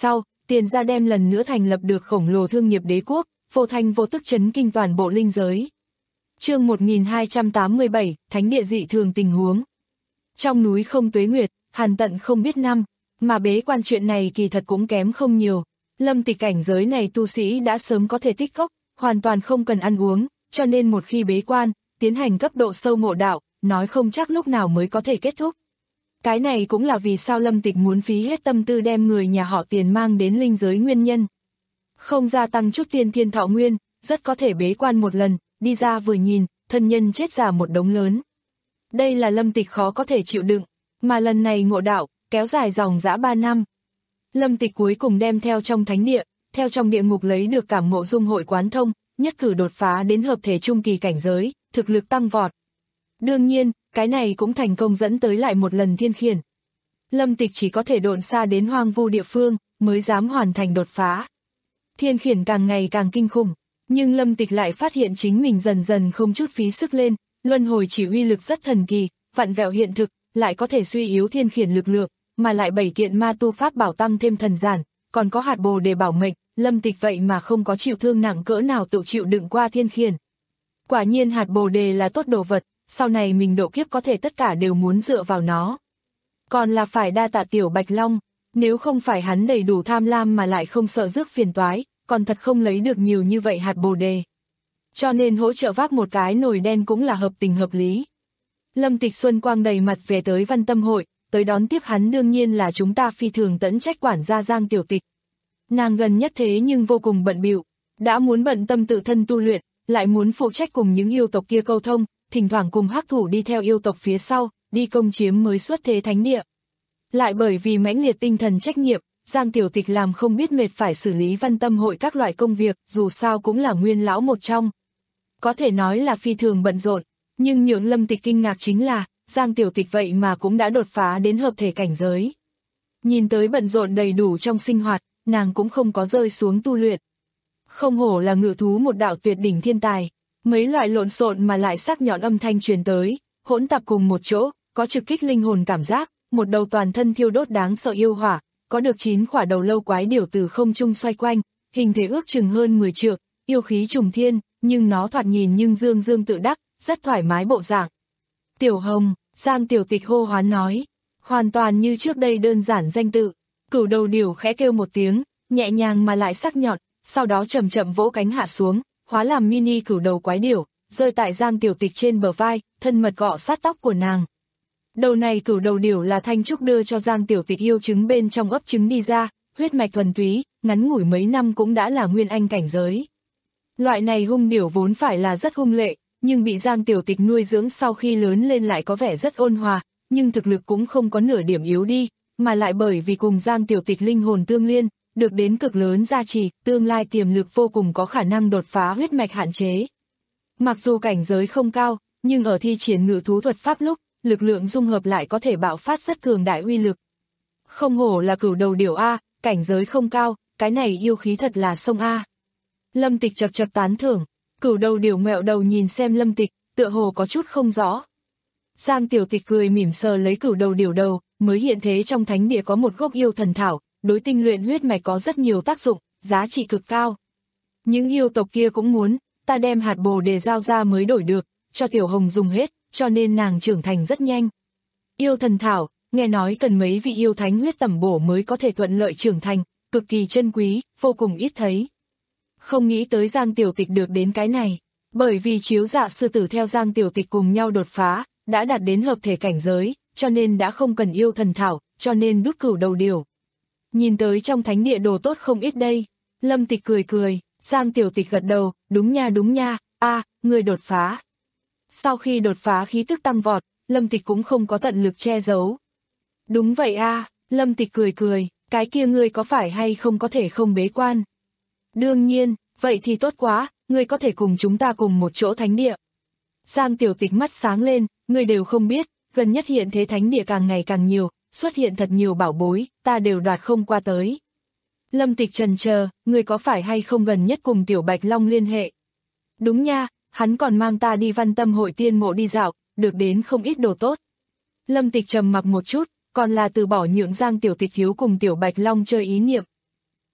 tiền ra đem lần nữa thành lập được khổng lồ thương nghiệp đế quốc, vô thanh vô tức chấn kinh toàn bộ linh giới. Chương một nghìn hai trăm tám mươi bảy, Thánh địa dị thường tình huống. Trong núi không tuế nguyệt, hàn tận không biết năm, mà bế quan chuyện này kỳ thật cũng kém không nhiều. Lâm Tịch cảnh giới này tu sĩ đã sớm có thể tích cốc, hoàn toàn không cần ăn uống, cho nên một khi bế quan, tiến hành cấp độ sâu ngộ đạo, nói không chắc lúc nào mới có thể kết thúc. Cái này cũng là vì sao Lâm Tịch muốn phí hết tâm tư đem người nhà họ Tiền mang đến linh giới nguyên nhân. Không gia tăng chút tiên thiên thọ nguyên, rất có thể bế quan một lần, đi ra vừa nhìn, thân nhân chết già một đống lớn. Đây là Lâm Tịch khó có thể chịu đựng, mà lần này ngộ đạo, kéo dài dòng dã ba năm. Lâm Tịch cuối cùng đem theo trong thánh địa, theo trong địa ngục lấy được cảm ngộ dung hội quán thông, nhất cử đột phá đến hợp thể trung kỳ cảnh giới, thực lực tăng vọt. Đương nhiên, cái này cũng thành công dẫn tới lại một lần thiên khiển. Lâm Tịch chỉ có thể độn xa đến hoang vu địa phương, mới dám hoàn thành đột phá. Thiên khiển càng ngày càng kinh khủng, nhưng Lâm Tịch lại phát hiện chính mình dần dần không chút phí sức lên, luân hồi chỉ huy lực rất thần kỳ, vặn vẹo hiện thực, lại có thể suy yếu thiên khiển lực lượng, mà lại bảy kiện ma tu pháp bảo tăng thêm thần giản, còn có hạt bồ để bảo mệnh, Lâm Tịch vậy mà không có chịu thương nặng cỡ nào tự chịu đựng qua thiên khiển. Quả nhiên hạt bồ đề là tốt đồ vật, sau này mình độ kiếp có thể tất cả đều muốn dựa vào nó. Còn là phải đa tạ Tiểu Bạch Long, nếu không phải hắn đầy đủ tham lam mà lại không sợ rước phiền toái, còn thật không lấy được nhiều như vậy hạt bồ đề. Cho nên hỗ trợ vác một cái nồi đen cũng là hợp tình hợp lý. Lâm Tịch xuân quang đầy mặt về tới Văn Tâm hội, tới đón tiếp hắn đương nhiên là chúng ta phi thường tẫn trách quản gia Giang Tiểu Tịch. Nàng gần nhất thế nhưng vô cùng bận bịu, đã muốn bận tâm tự thân tu luyện, lại muốn phụ trách cùng những yêu tộc kia câu thông, thỉnh thoảng cùng hắc thủ đi theo yêu tộc phía sau, đi công chiếm mới xuất thế thánh địa. Lại bởi vì mãnh liệt tinh thần trách nhiệm, Giang Tiểu Tịch làm không biết mệt phải xử lý Văn Tâm hội các loại công việc, dù sao cũng là nguyên lão một trong. Có thể nói là phi thường bận rộn, nhưng nhượng Lâm Tịch kinh ngạc chính là, Giang Tiểu Tịch vậy mà cũng đã đột phá đến hợp thể cảnh giới. Nhìn tới bận rộn đầy đủ trong sinh hoạt, nàng cũng không có rơi xuống tu luyện. Không hổ là ngự thú một đạo tuyệt đỉnh thiên tài, mấy loại lộn xộn mà lại sắc nhọn âm thanh truyền tới, hỗn tạp cùng một chỗ, có trực kích linh hồn cảm giác, một đầu toàn thân thiêu đốt đáng sợ yêu hỏa, có được chín khỏa đầu lâu quái điểu từ không trung xoay quanh, hình thể ước chừng hơn mười trượng, yêu khí trùng thiên, nhưng nó thoạt nhìn nhưng dương dương tự đắc, rất thoải mái bộ dạng. Tiểu Hồng, Giang Tiểu Tịch hô hoán nói, hoàn toàn như trước đây đơn giản danh tự. Cửu đầu điểu khẽ kêu một tiếng, nhẹ nhàng mà lại sắc nhọn, sau đó chậm chậm vỗ cánh hạ xuống, hóa làm mini cửu đầu quái điểu, rơi tại Giang Tiểu Tịch trên bờ vai, thân mật gọ sát tóc của nàng. Đầu này cửu đầu điểu là Thanh Trúc đưa cho Giang Tiểu Tịch yêu trứng bên trong ấp trứng đi ra, huyết mạch thuần túy, ngắn ngủi mấy năm cũng đã là nguyên anh cảnh giới. Loại này hung điểu vốn phải là rất hung lệ, nhưng bị Giang Tiểu Tịch nuôi dưỡng sau khi lớn lên lại có vẻ rất ôn hòa, nhưng thực lực cũng không có nửa điểm yếu đi, mà lại bởi vì cùng Giang Tiểu Tịch linh hồn tương liên, được đến cực lớn gia trì, tương lai tiềm lực vô cùng có khả năng đột phá huyết mạch hạn chế. Mặc dù cảnh giới không cao, nhưng ở thi triển ngự thú thuật pháp lúc, lực lượng dung hợp lại có thể bạo phát rất cường đại uy lực. Không hổ là cửu đầu điểu A, cảnh giới không cao, cái này yêu khí thật là sông A. Lâm Tịch chật chật tán thưởng, cửu đầu điểu ngẹo đầu nhìn xem Lâm Tịch, tựa hồ có chút không rõ. Giang Tiểu Tịch cười mỉm sờ lấy cửu đầu điểu đầu, mới hiện thế trong thánh địa có một gốc yêu thần thảo, đối tinh luyện huyết mạch có rất nhiều tác dụng, giá trị cực cao. Những yêu tộc kia cũng muốn, ta đem hạt bồ đề giao ra mới đổi được, cho Tiểu Hồng dùng hết, cho nên nàng trưởng thành rất nhanh. Yêu thần thảo, nghe nói cần mấy vị yêu thánh huyết tẩm bổ mới có thể thuận lợi trưởng thành, cực kỳ chân quý, vô cùng ít thấy. Không nghĩ tới Giang Tiểu Tịch được đến cái này, bởi vì chiếu dạ sư tử theo Giang Tiểu Tịch cùng nhau đột phá, đã đạt đến hợp thể cảnh giới, cho nên đã không cần yêu thần thảo, cho nên đút cửu đầu điểu. Nhìn tới trong thánh địa đồ tốt không ít đây, Lâm Tịch cười cười, Giang Tiểu Tịch gật đầu, đúng nha đúng nha, a, người đột phá. Sau khi đột phá khí tức tăng vọt, Lâm Tịch cũng không có tận lực che giấu. Đúng vậy a, Lâm Tịch cười cười, cái kia ngươi có phải hay không có thể không bế quan? Đương nhiên, vậy thì tốt quá, ngươi có thể cùng chúng ta cùng một chỗ thánh địa. Giang Tiểu Tịch mắt sáng lên, ngươi đều không biết, gần nhất hiện thế thánh địa càng ngày càng nhiều, xuất hiện thật nhiều bảo bối, ta đều đoạt không qua tới. Lâm Tịch chần chờ, ngươi có phải hay không gần nhất cùng Tiểu Bạch Long liên hệ? Đúng nha, hắn còn mang ta đi Văn Tâm hội tiên mộ đi dạo, được đến không ít đồ tốt. Lâm Tịch trầm mặc một chút, còn là từ bỏ nhượng Giang Tiểu Tịch thiếu cùng Tiểu Bạch Long chơi ý niệm.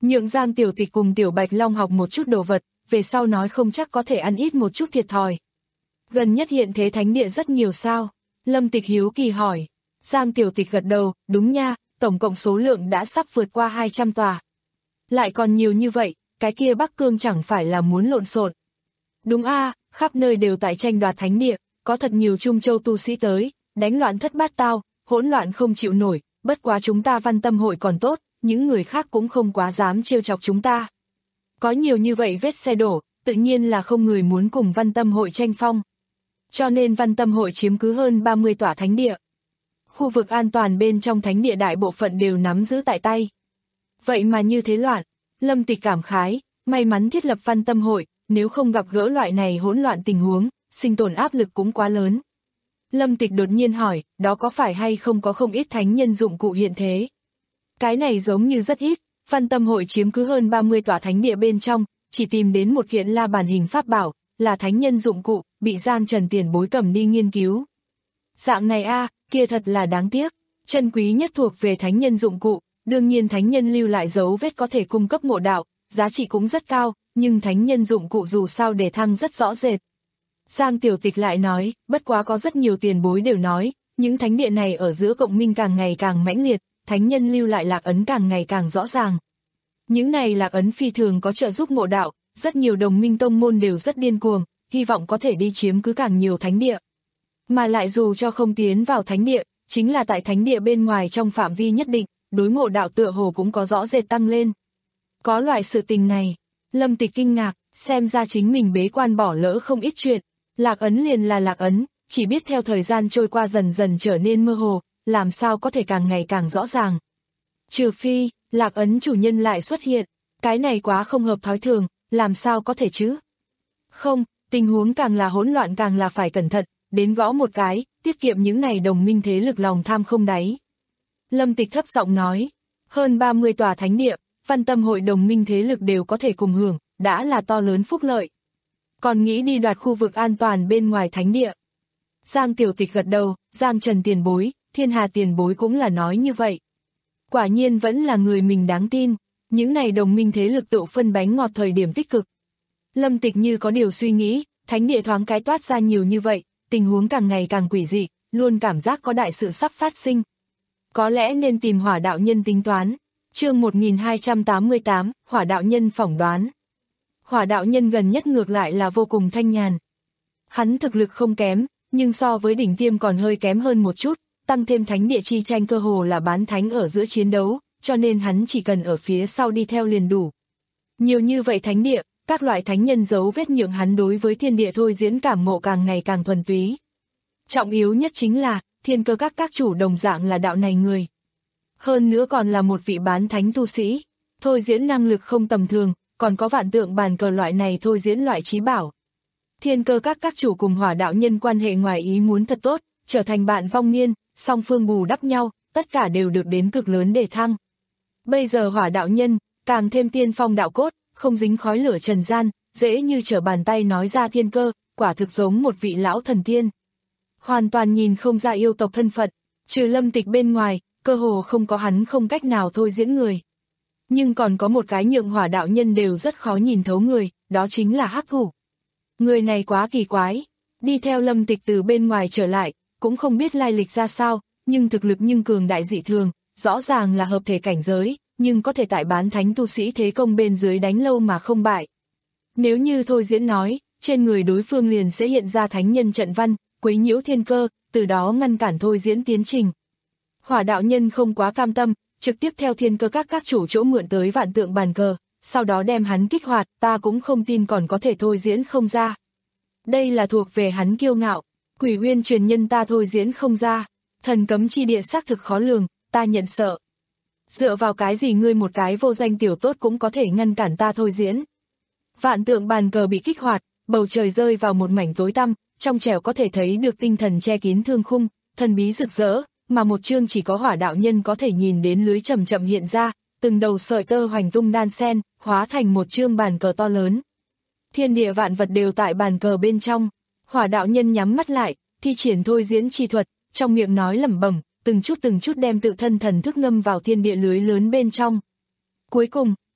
Nhượng Giang Tiểu Tịch cùng Tiểu Bạch Long học một chút đồ vật, về sau nói không chắc có thể ăn ít một chút thiệt thòi. Gần nhất hiện thế thánh địa rất nhiều sao? Lâm Tịch hiếu kỳ hỏi. Giang Tiểu Tịch gật đầu, đúng nha, tổng cộng số lượng đã sắp vượt qua hai trăm tòa. Lại còn nhiều như vậy, cái kia Bắc Cương chẳng phải là muốn lộn xộn. Đúng a, khắp nơi đều tại tranh đoạt thánh địa, có thật nhiều Trung Châu tu sĩ tới, đánh loạn thất bát tao, hỗn loạn không chịu nổi, bất quá chúng ta Văn Tâm hội còn tốt, những người khác cũng không quá dám trêu chọc chúng ta. Có nhiều như vậy vết xe đổ, tự nhiên là không người muốn cùng Văn Tâm hội tranh phong. Cho nên Văn Tâm hội chiếm cứ hơn ba mươi tòa thánh địa. Khu vực an toàn bên trong thánh địa đại bộ phận đều nắm giữ tại tay. Vậy mà như thế loạn, Lâm Tịch cảm khái, may mắn thiết lập Văn Tâm hội, nếu không gặp gỡ loại này hỗn loạn tình huống, sinh tồn áp lực cũng quá lớn. Lâm Tịch đột nhiên hỏi, đó có phải hay không có không ít thánh nhân dụng cụ hiện thế? Cái này giống như rất ít, Văn Tâm hội chiếm cứ hơn ba mươi tòa thánh địa bên trong, chỉ tìm đến một kiện la bàn hình pháp bảo, là thánh nhân dụng cụ, bị Giang Trần tiền bối cầm đi nghiên cứu. Dạng này a, kia thật là đáng tiếc, chân quý nhất thuộc về thánh nhân dụng cụ, đương nhiên thánh nhân lưu lại dấu vết có thể cung cấp ngộ đạo, giá trị cũng rất cao, nhưng thánh nhân dụng cụ dù sao để thăng rất rõ rệt. Giang Tiểu Tịch lại nói, bất quá có rất nhiều tiền bối đều nói, những thánh địa này ở giữa cộng minh càng ngày càng mãnh liệt, thánh nhân lưu lại lạc ấn càng ngày càng rõ ràng. Những này lạc ấn phi thường có trợ giúp ngộ đạo, rất nhiều đồng minh tông môn đều rất điên cuồng, hy vọng có thể đi chiếm cứ càng nhiều thánh địa. Mà lại dù cho không tiến vào thánh địa, chính là tại thánh địa bên ngoài trong phạm vi nhất định, đối ngộ đạo tựa hồ cũng có rõ rệt tăng lên. Có loại sự tình này, Lâm Tịch kinh ngạc, xem ra chính mình bế quan bỏ lỡ không ít chuyện. Lạc ấn liền là lạc ấn, chỉ biết theo thời gian trôi qua dần dần trở nên mơ hồ, làm sao có thể càng ngày càng rõ ràng. Trừ phi, lạc ấn chủ nhân lại xuất hiện, cái này quá không hợp thói thường, làm sao có thể chứ? Không, tình huống càng là hỗn loạn càng là phải cẩn thận, đến gõ một cái, tiết kiệm những này đồng minh thế lực lòng tham không đáy. Lâm Tịch thấp giọng nói, hơn ba mươi tòa thánh địa, Văn Tâm hội đồng minh thế lực đều có thể cùng hưởng, đã là to lớn phúc lợi. Còn nghĩ đi đoạt khu vực an toàn bên ngoài thánh địa. Giang Tiểu Tịch gật đầu, Giang Trần tiền bối, Thiên Hà tiền bối cũng là nói như vậy. Quả nhiên vẫn là người mình đáng tin, những này đồng minh thế lực tự phân bánh ngọt thời điểm tích cực. Lâm Tịch như có điều suy nghĩ, thánh địa thoáng cái toát ra nhiều như vậy, tình huống càng ngày càng quỷ dị, luôn cảm giác có đại sự sắp phát sinh. Có lẽ nên tìm Hỏa đạo nhân tính toán. Chương một nghìn hai trăm tám mươi tám, Hỏa đạo nhân phỏng đoán. Hỏa đạo nhân gần nhất ngược lại là vô cùng thanh nhàn. Hắn thực lực không kém, nhưng so với đỉnh tiêm còn hơi kém hơn một chút, tăng thêm thánh địa chi tranh cơ hồ là bán thánh ở giữa chiến đấu, cho nên hắn chỉ cần ở phía sau đi theo liền đủ. Nhiều như vậy thánh địa, các loại thánh nhân dấu vết nhượng hắn đối với thiên địa thôi diễn cảm ngộ càng ngày càng thuần túy. Trọng yếu nhất chính là, thiên cơ các các chủ đồng dạng là đạo này người. Hơn nữa còn là một vị bán thánh tu sĩ, thôi diễn năng lực không tầm thường, còn có vạn tượng bàn cờ loại này thôi diễn loại trí bảo. Thiên cơ các các chủ cùng Hỏa đạo nhân quan hệ ngoài ý muốn thật tốt, trở thành bạn vong niên, song phương bù đắp nhau, tất cả đều được đến cực lớn để thăng. Bây giờ Hỏa đạo nhân, càng thêm tiên phong đạo cốt, không dính khói lửa trần gian, dễ như trở bàn tay nói ra thiên cơ, quả thực giống một vị lão thần tiên. Hoàn toàn nhìn không ra yêu tộc thân phận, trừ Lâm Tịch bên ngoài, cơ hồ không có hắn không cách nào thôi diễn người. Nhưng còn có một cái nhượng Hỏa đạo nhân đều rất khó nhìn thấu người, đó chính là Hắc Thủ. Người này quá kỳ quái, đi theo Lâm Tịch từ bên ngoài trở lại, cũng không biết lai lịch ra sao, nhưng thực lực nhưng cường đại dị thường, rõ ràng là hợp thể cảnh giới, nhưng có thể tại bán thánh tu sĩ thế công bên dưới đánh lâu mà không bại. Nếu như thôi diễn nói, trên người đối phương liền sẽ hiện ra thánh nhân trận văn, quấy nhiễu thiên cơ, từ đó ngăn cản thôi diễn tiến trình. Hỏa đạo nhân không quá cam tâm, trực tiếp theo thiên cơ các các chủ chỗ mượn tới vạn tượng bàn cờ, sau đó đem hắn kích hoạt, ta cũng không tin còn có thể thôi diễn không ra. Đây là thuộc về hắn kiêu ngạo, Quỷ Uyên truyền nhân ta thôi diễn không ra, thần cấm chi địa xác thực khó lường, ta nhận sợ. Dựa vào cái gì ngươi một cái vô danh tiểu tốt cũng có thể ngăn cản ta thôi diễn. Vạn tượng bàn cờ bị kích hoạt, bầu trời rơi vào một mảnh tối tăm, trong trẻo có thể thấy được tinh thần che kín thương khung, thần bí rực rỡ, mà một chương chỉ có Hỏa đạo nhân có thể nhìn đến lưới chậm chậm hiện ra, từng đầu sợi tơ hoành tung đan sen, hóa thành một chương bàn cờ to lớn. Thiên địa vạn vật đều tại bàn cờ bên trong, Hỏa đạo nhân nhắm mắt lại, thi triển thôi diễn chi thuật, trong miệng nói lẩm bẩm, từng chút từng chút đem tự thân thần thức ngâm vào thiên địa lưới lớn bên trong. Cuối cùng,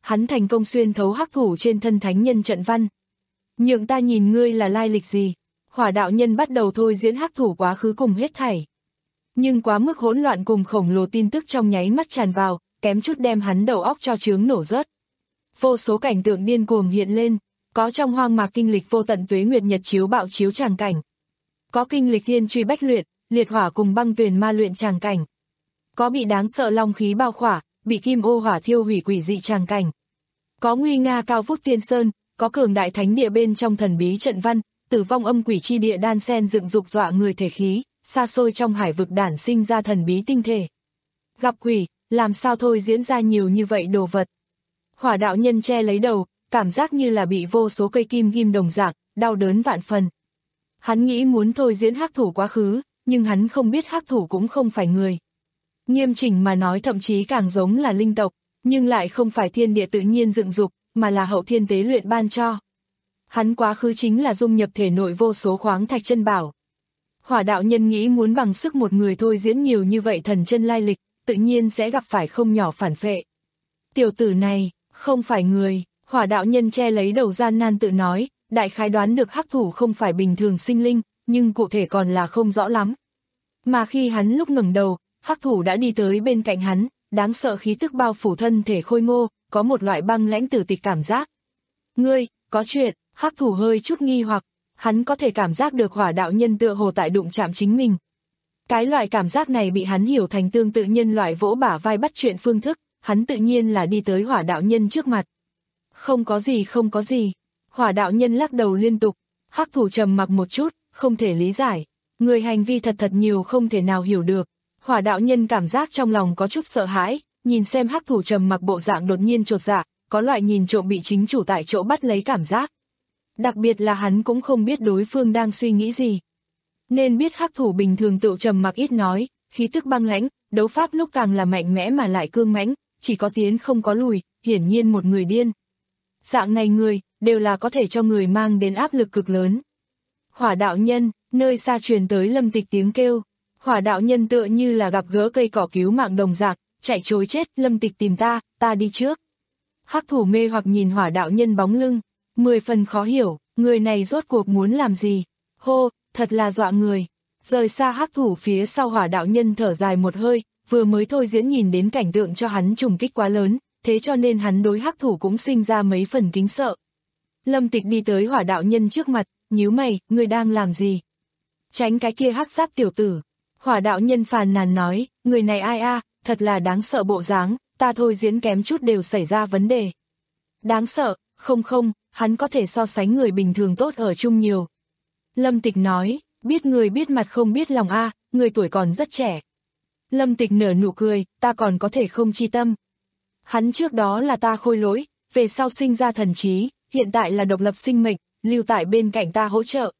hắn thành công xuyên thấu hắc thủ trên thân thánh nhân trận văn. Nhượng ta nhìn ngươi là lai lịch gì. Hỏa đạo nhân bắt đầu thôi diễn hắc thủ quá khứ cùng hết thảy. Nhưng quá mức hỗn loạn cùng khổng lồ tin tức trong nháy mắt tràn vào, kém chút đem hắn đầu óc cho chướng nổ rớt. Vô số cảnh tượng điên cuồng hiện lên, có trong hoang mạc kinh lịch vô tận tuế nguyệt nhật chiếu bạo chiếu tràng cảnh. Có kinh lịch thiên truy bách luyện, liệt hỏa cùng băng tuyền ma luyện tràng cảnh. Có bị đáng sợ long khí bao khỏa, bị kim ô hỏa thiêu hủy quỷ dị tràng cảnh. Có nguy nga cao vút tiên sơn, có cường đại thánh địa bên trong thần bí trận văn, tử vong âm quỷ chi địa đan sen dựng dục dọa người thể khí, xa xôi trong hải vực đản sinh ra thần bí tinh thể. Gặp quỷ, làm sao thôi diễn ra nhiều như vậy đồ vật. Hỏa đạo nhân che lấy đầu, cảm giác như là bị vô số cây kim ghim đồng dạng, đau đớn vạn phần. Hắn nghĩ muốn thôi diễn hắc thủ quá khứ, nhưng hắn không biết hắc thủ cũng không phải người. Nghiêm chỉnh mà nói thậm chí càng giống là linh tộc, nhưng lại không phải thiên địa tự nhiên dựng dục, mà là hậu thiên tế luyện ban cho. Hắn quá khứ chính là dung nhập thể nội vô số khoáng thạch chân bảo. Hỏa đạo nhân nghĩ muốn bằng sức một người thôi diễn nhiều như vậy thần chân lai lịch, tự nhiên sẽ gặp phải không nhỏ phản phệ. Tiểu tử này, không phải người, hỏa đạo nhân che lấy đầu gian nan tự nói, đại khái đoán được hắc thủ không phải bình thường sinh linh, nhưng cụ thể còn là không rõ lắm. Mà khi hắn lúc ngẩng đầu, hắc thủ đã đi tới bên cạnh hắn, đáng sợ khí tức bao phủ thân thể khôi ngô, có một loại băng lãnh tử tịch cảm giác. Ngươi, có chuyện, hắc thủ hơi chút nghi hoặc, hắn có thể cảm giác được hỏa đạo nhân tựa hồ tại đụng chạm chính mình. Cái loại cảm giác này bị hắn hiểu thành tương tự nhân loại vỗ bả vai bắt chuyện phương thức, hắn tự nhiên là đi tới hỏa đạo nhân trước mặt. Không có gì không có gì, hỏa đạo nhân lắc đầu liên tục, hắc thủ trầm mặc một chút, không thể lý giải, người hành vi thật thật nhiều không thể nào hiểu được. Hỏa đạo nhân cảm giác trong lòng có chút sợ hãi, nhìn xem hắc thủ trầm mặc bộ dạng đột nhiên chột dạ, có loại nhìn trộm bị chính chủ tại chỗ bắt lấy cảm giác. Đặc biệt là hắn cũng không biết đối phương đang suy nghĩ gì. Nên biết hắc thủ bình thường tự trầm mặc ít nói, khí tức băng lãnh, đấu pháp lúc càng là mạnh mẽ mà lại cương mãnh, chỉ có tiến không có lùi, hiển nhiên một người điên. Dạng này người, đều là có thể cho người mang đến áp lực cực lớn. Hỏa đạo nhân, nơi xa truyền tới Lâm Tịch tiếng kêu. Hỏa đạo nhân tựa như là gặp gỡ cây cỏ cứu mạng đồng dạng, chạy trối chết, Lâm Tịch tìm ta, ta đi trước. Hắc thủ mê hoặc nhìn hỏa đạo nhân bóng lưng, mười phần khó hiểu, người này rốt cuộc muốn làm gì. Hô, thật là dọa người. Rời xa hắc thủ phía sau hỏa đạo nhân thở dài một hơi, vừa mới thôi diễn nhìn đến cảnh tượng cho hắn trùng kích quá lớn, thế cho nên hắn đối hắc thủ cũng sinh ra mấy phần kính sợ. Lâm Tịch đi tới hỏa đạo nhân trước mặt, nhíu mày, người đang làm gì? Tránh cái kia hắc giáp tiểu tử. Hỏa đạo nhân phàn nàn nói, người này ai a, thật là đáng sợ bộ dáng, ta thôi diễn kém chút đều xảy ra vấn đề. Đáng sợ, không không, hắn có thể so sánh người bình thường tốt ở chung nhiều. Lâm Tịch nói, biết người biết mặt không biết lòng a, người tuổi còn rất trẻ. Lâm Tịch nở nụ cười, ta còn có thể không chi tâm. Hắn trước đó là ta khôi lỗi, về sau sinh ra thần trí, hiện tại là độc lập sinh mệnh, lưu tại bên cạnh ta hỗ trợ.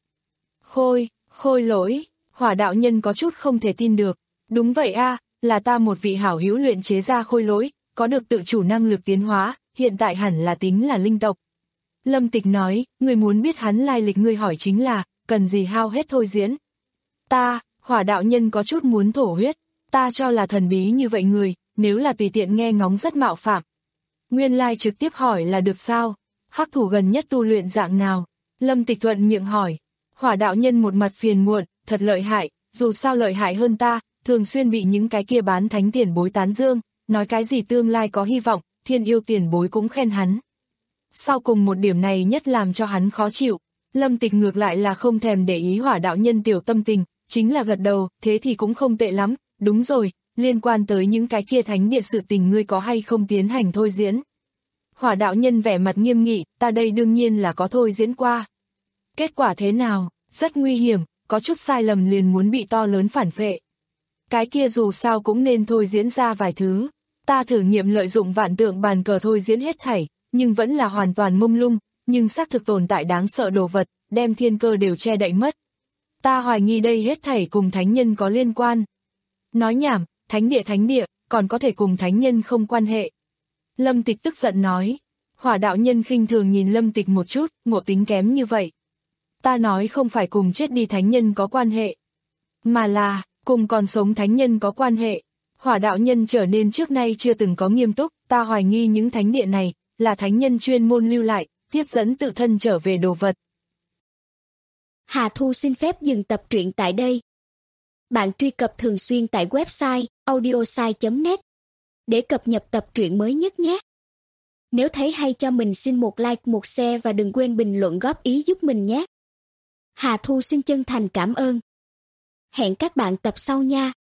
Khôi, khôi lỗi, hỏa đạo nhân có chút không thể tin được. Đúng vậy a, là ta một vị hảo hữu luyện chế ra khôi lỗi, có được tự chủ năng lực tiến hóa, hiện tại hẳn là tính là linh tộc. Lâm Tịch nói, người muốn biết hắn lai lịch người hỏi chính là, cần gì hao hết thôi diễn. Ta, hỏa đạo nhân có chút muốn thổ huyết, ta cho là thần bí như vậy người, nếu là tùy tiện nghe ngóng rất mạo phạm. Nguyên lai trực tiếp hỏi là được sao, hắc thủ gần nhất tu luyện dạng nào, Lâm Tịch thuận miệng hỏi. Hỏa đạo nhân một mặt phiền muộn, thật lợi hại, dù sao lợi hại hơn ta, thường xuyên bị những cái kia bán thánh tiền bối tán dương, nói cái gì tương lai có hy vọng, thiên yêu tiền bối cũng khen hắn. Sau cùng một điểm này nhất làm cho hắn khó chịu, Lâm Tịch ngược lại là không thèm để ý hỏa đạo nhân tiểu tâm tình, chính là gật đầu, thế thì cũng không tệ lắm, đúng rồi, liên quan tới những cái kia thánh địa sự tình ngươi có hay không tiến hành thôi diễn. Hỏa đạo nhân vẻ mặt nghiêm nghị, ta đây đương nhiên là có thôi diễn qua. Kết quả thế nào, rất nguy hiểm, có chút sai lầm liền muốn bị to lớn phản phệ. Cái kia dù sao cũng nên thôi diễn ra vài thứ, ta thử nghiệm lợi dụng vạn tượng bàn cờ thôi diễn hết thảy, nhưng vẫn là hoàn toàn mông lung, nhưng xác thực tồn tại đáng sợ đồ vật, đem thiên cơ đều che đậy mất. Ta hoài nghi đây hết thảy cùng thánh nhân có liên quan. Nói nhảm, thánh địa thánh địa, còn có thể cùng thánh nhân không quan hệ. Lâm Tịch tức giận nói, hỏa đạo nhân khinh thường nhìn Lâm Tịch một chút, ngộ tính kém như vậy. Ta nói không phải cùng chết đi thánh nhân có quan hệ, mà là, cùng còn sống thánh nhân có quan hệ. Hỏa đạo nhân trở nên trước nay chưa từng có nghiêm túc, ta hoài nghi những thánh địa này, là thánh nhân chuyên môn lưu lại, tiếp dẫn tự thân trở về đồ vật. Hà Thu xin phép dừng tập truyện tại đây. Bạn truy cập thường xuyên tại website audiosai chấm net để cập nhật tập truyện mới nhất nhé. Nếu thấy hay cho mình xin một like, một share và đừng quên bình luận góp ý giúp mình nhé. Hà Thu xin chân thành cảm ơn. Hẹn các bạn tập sau nha.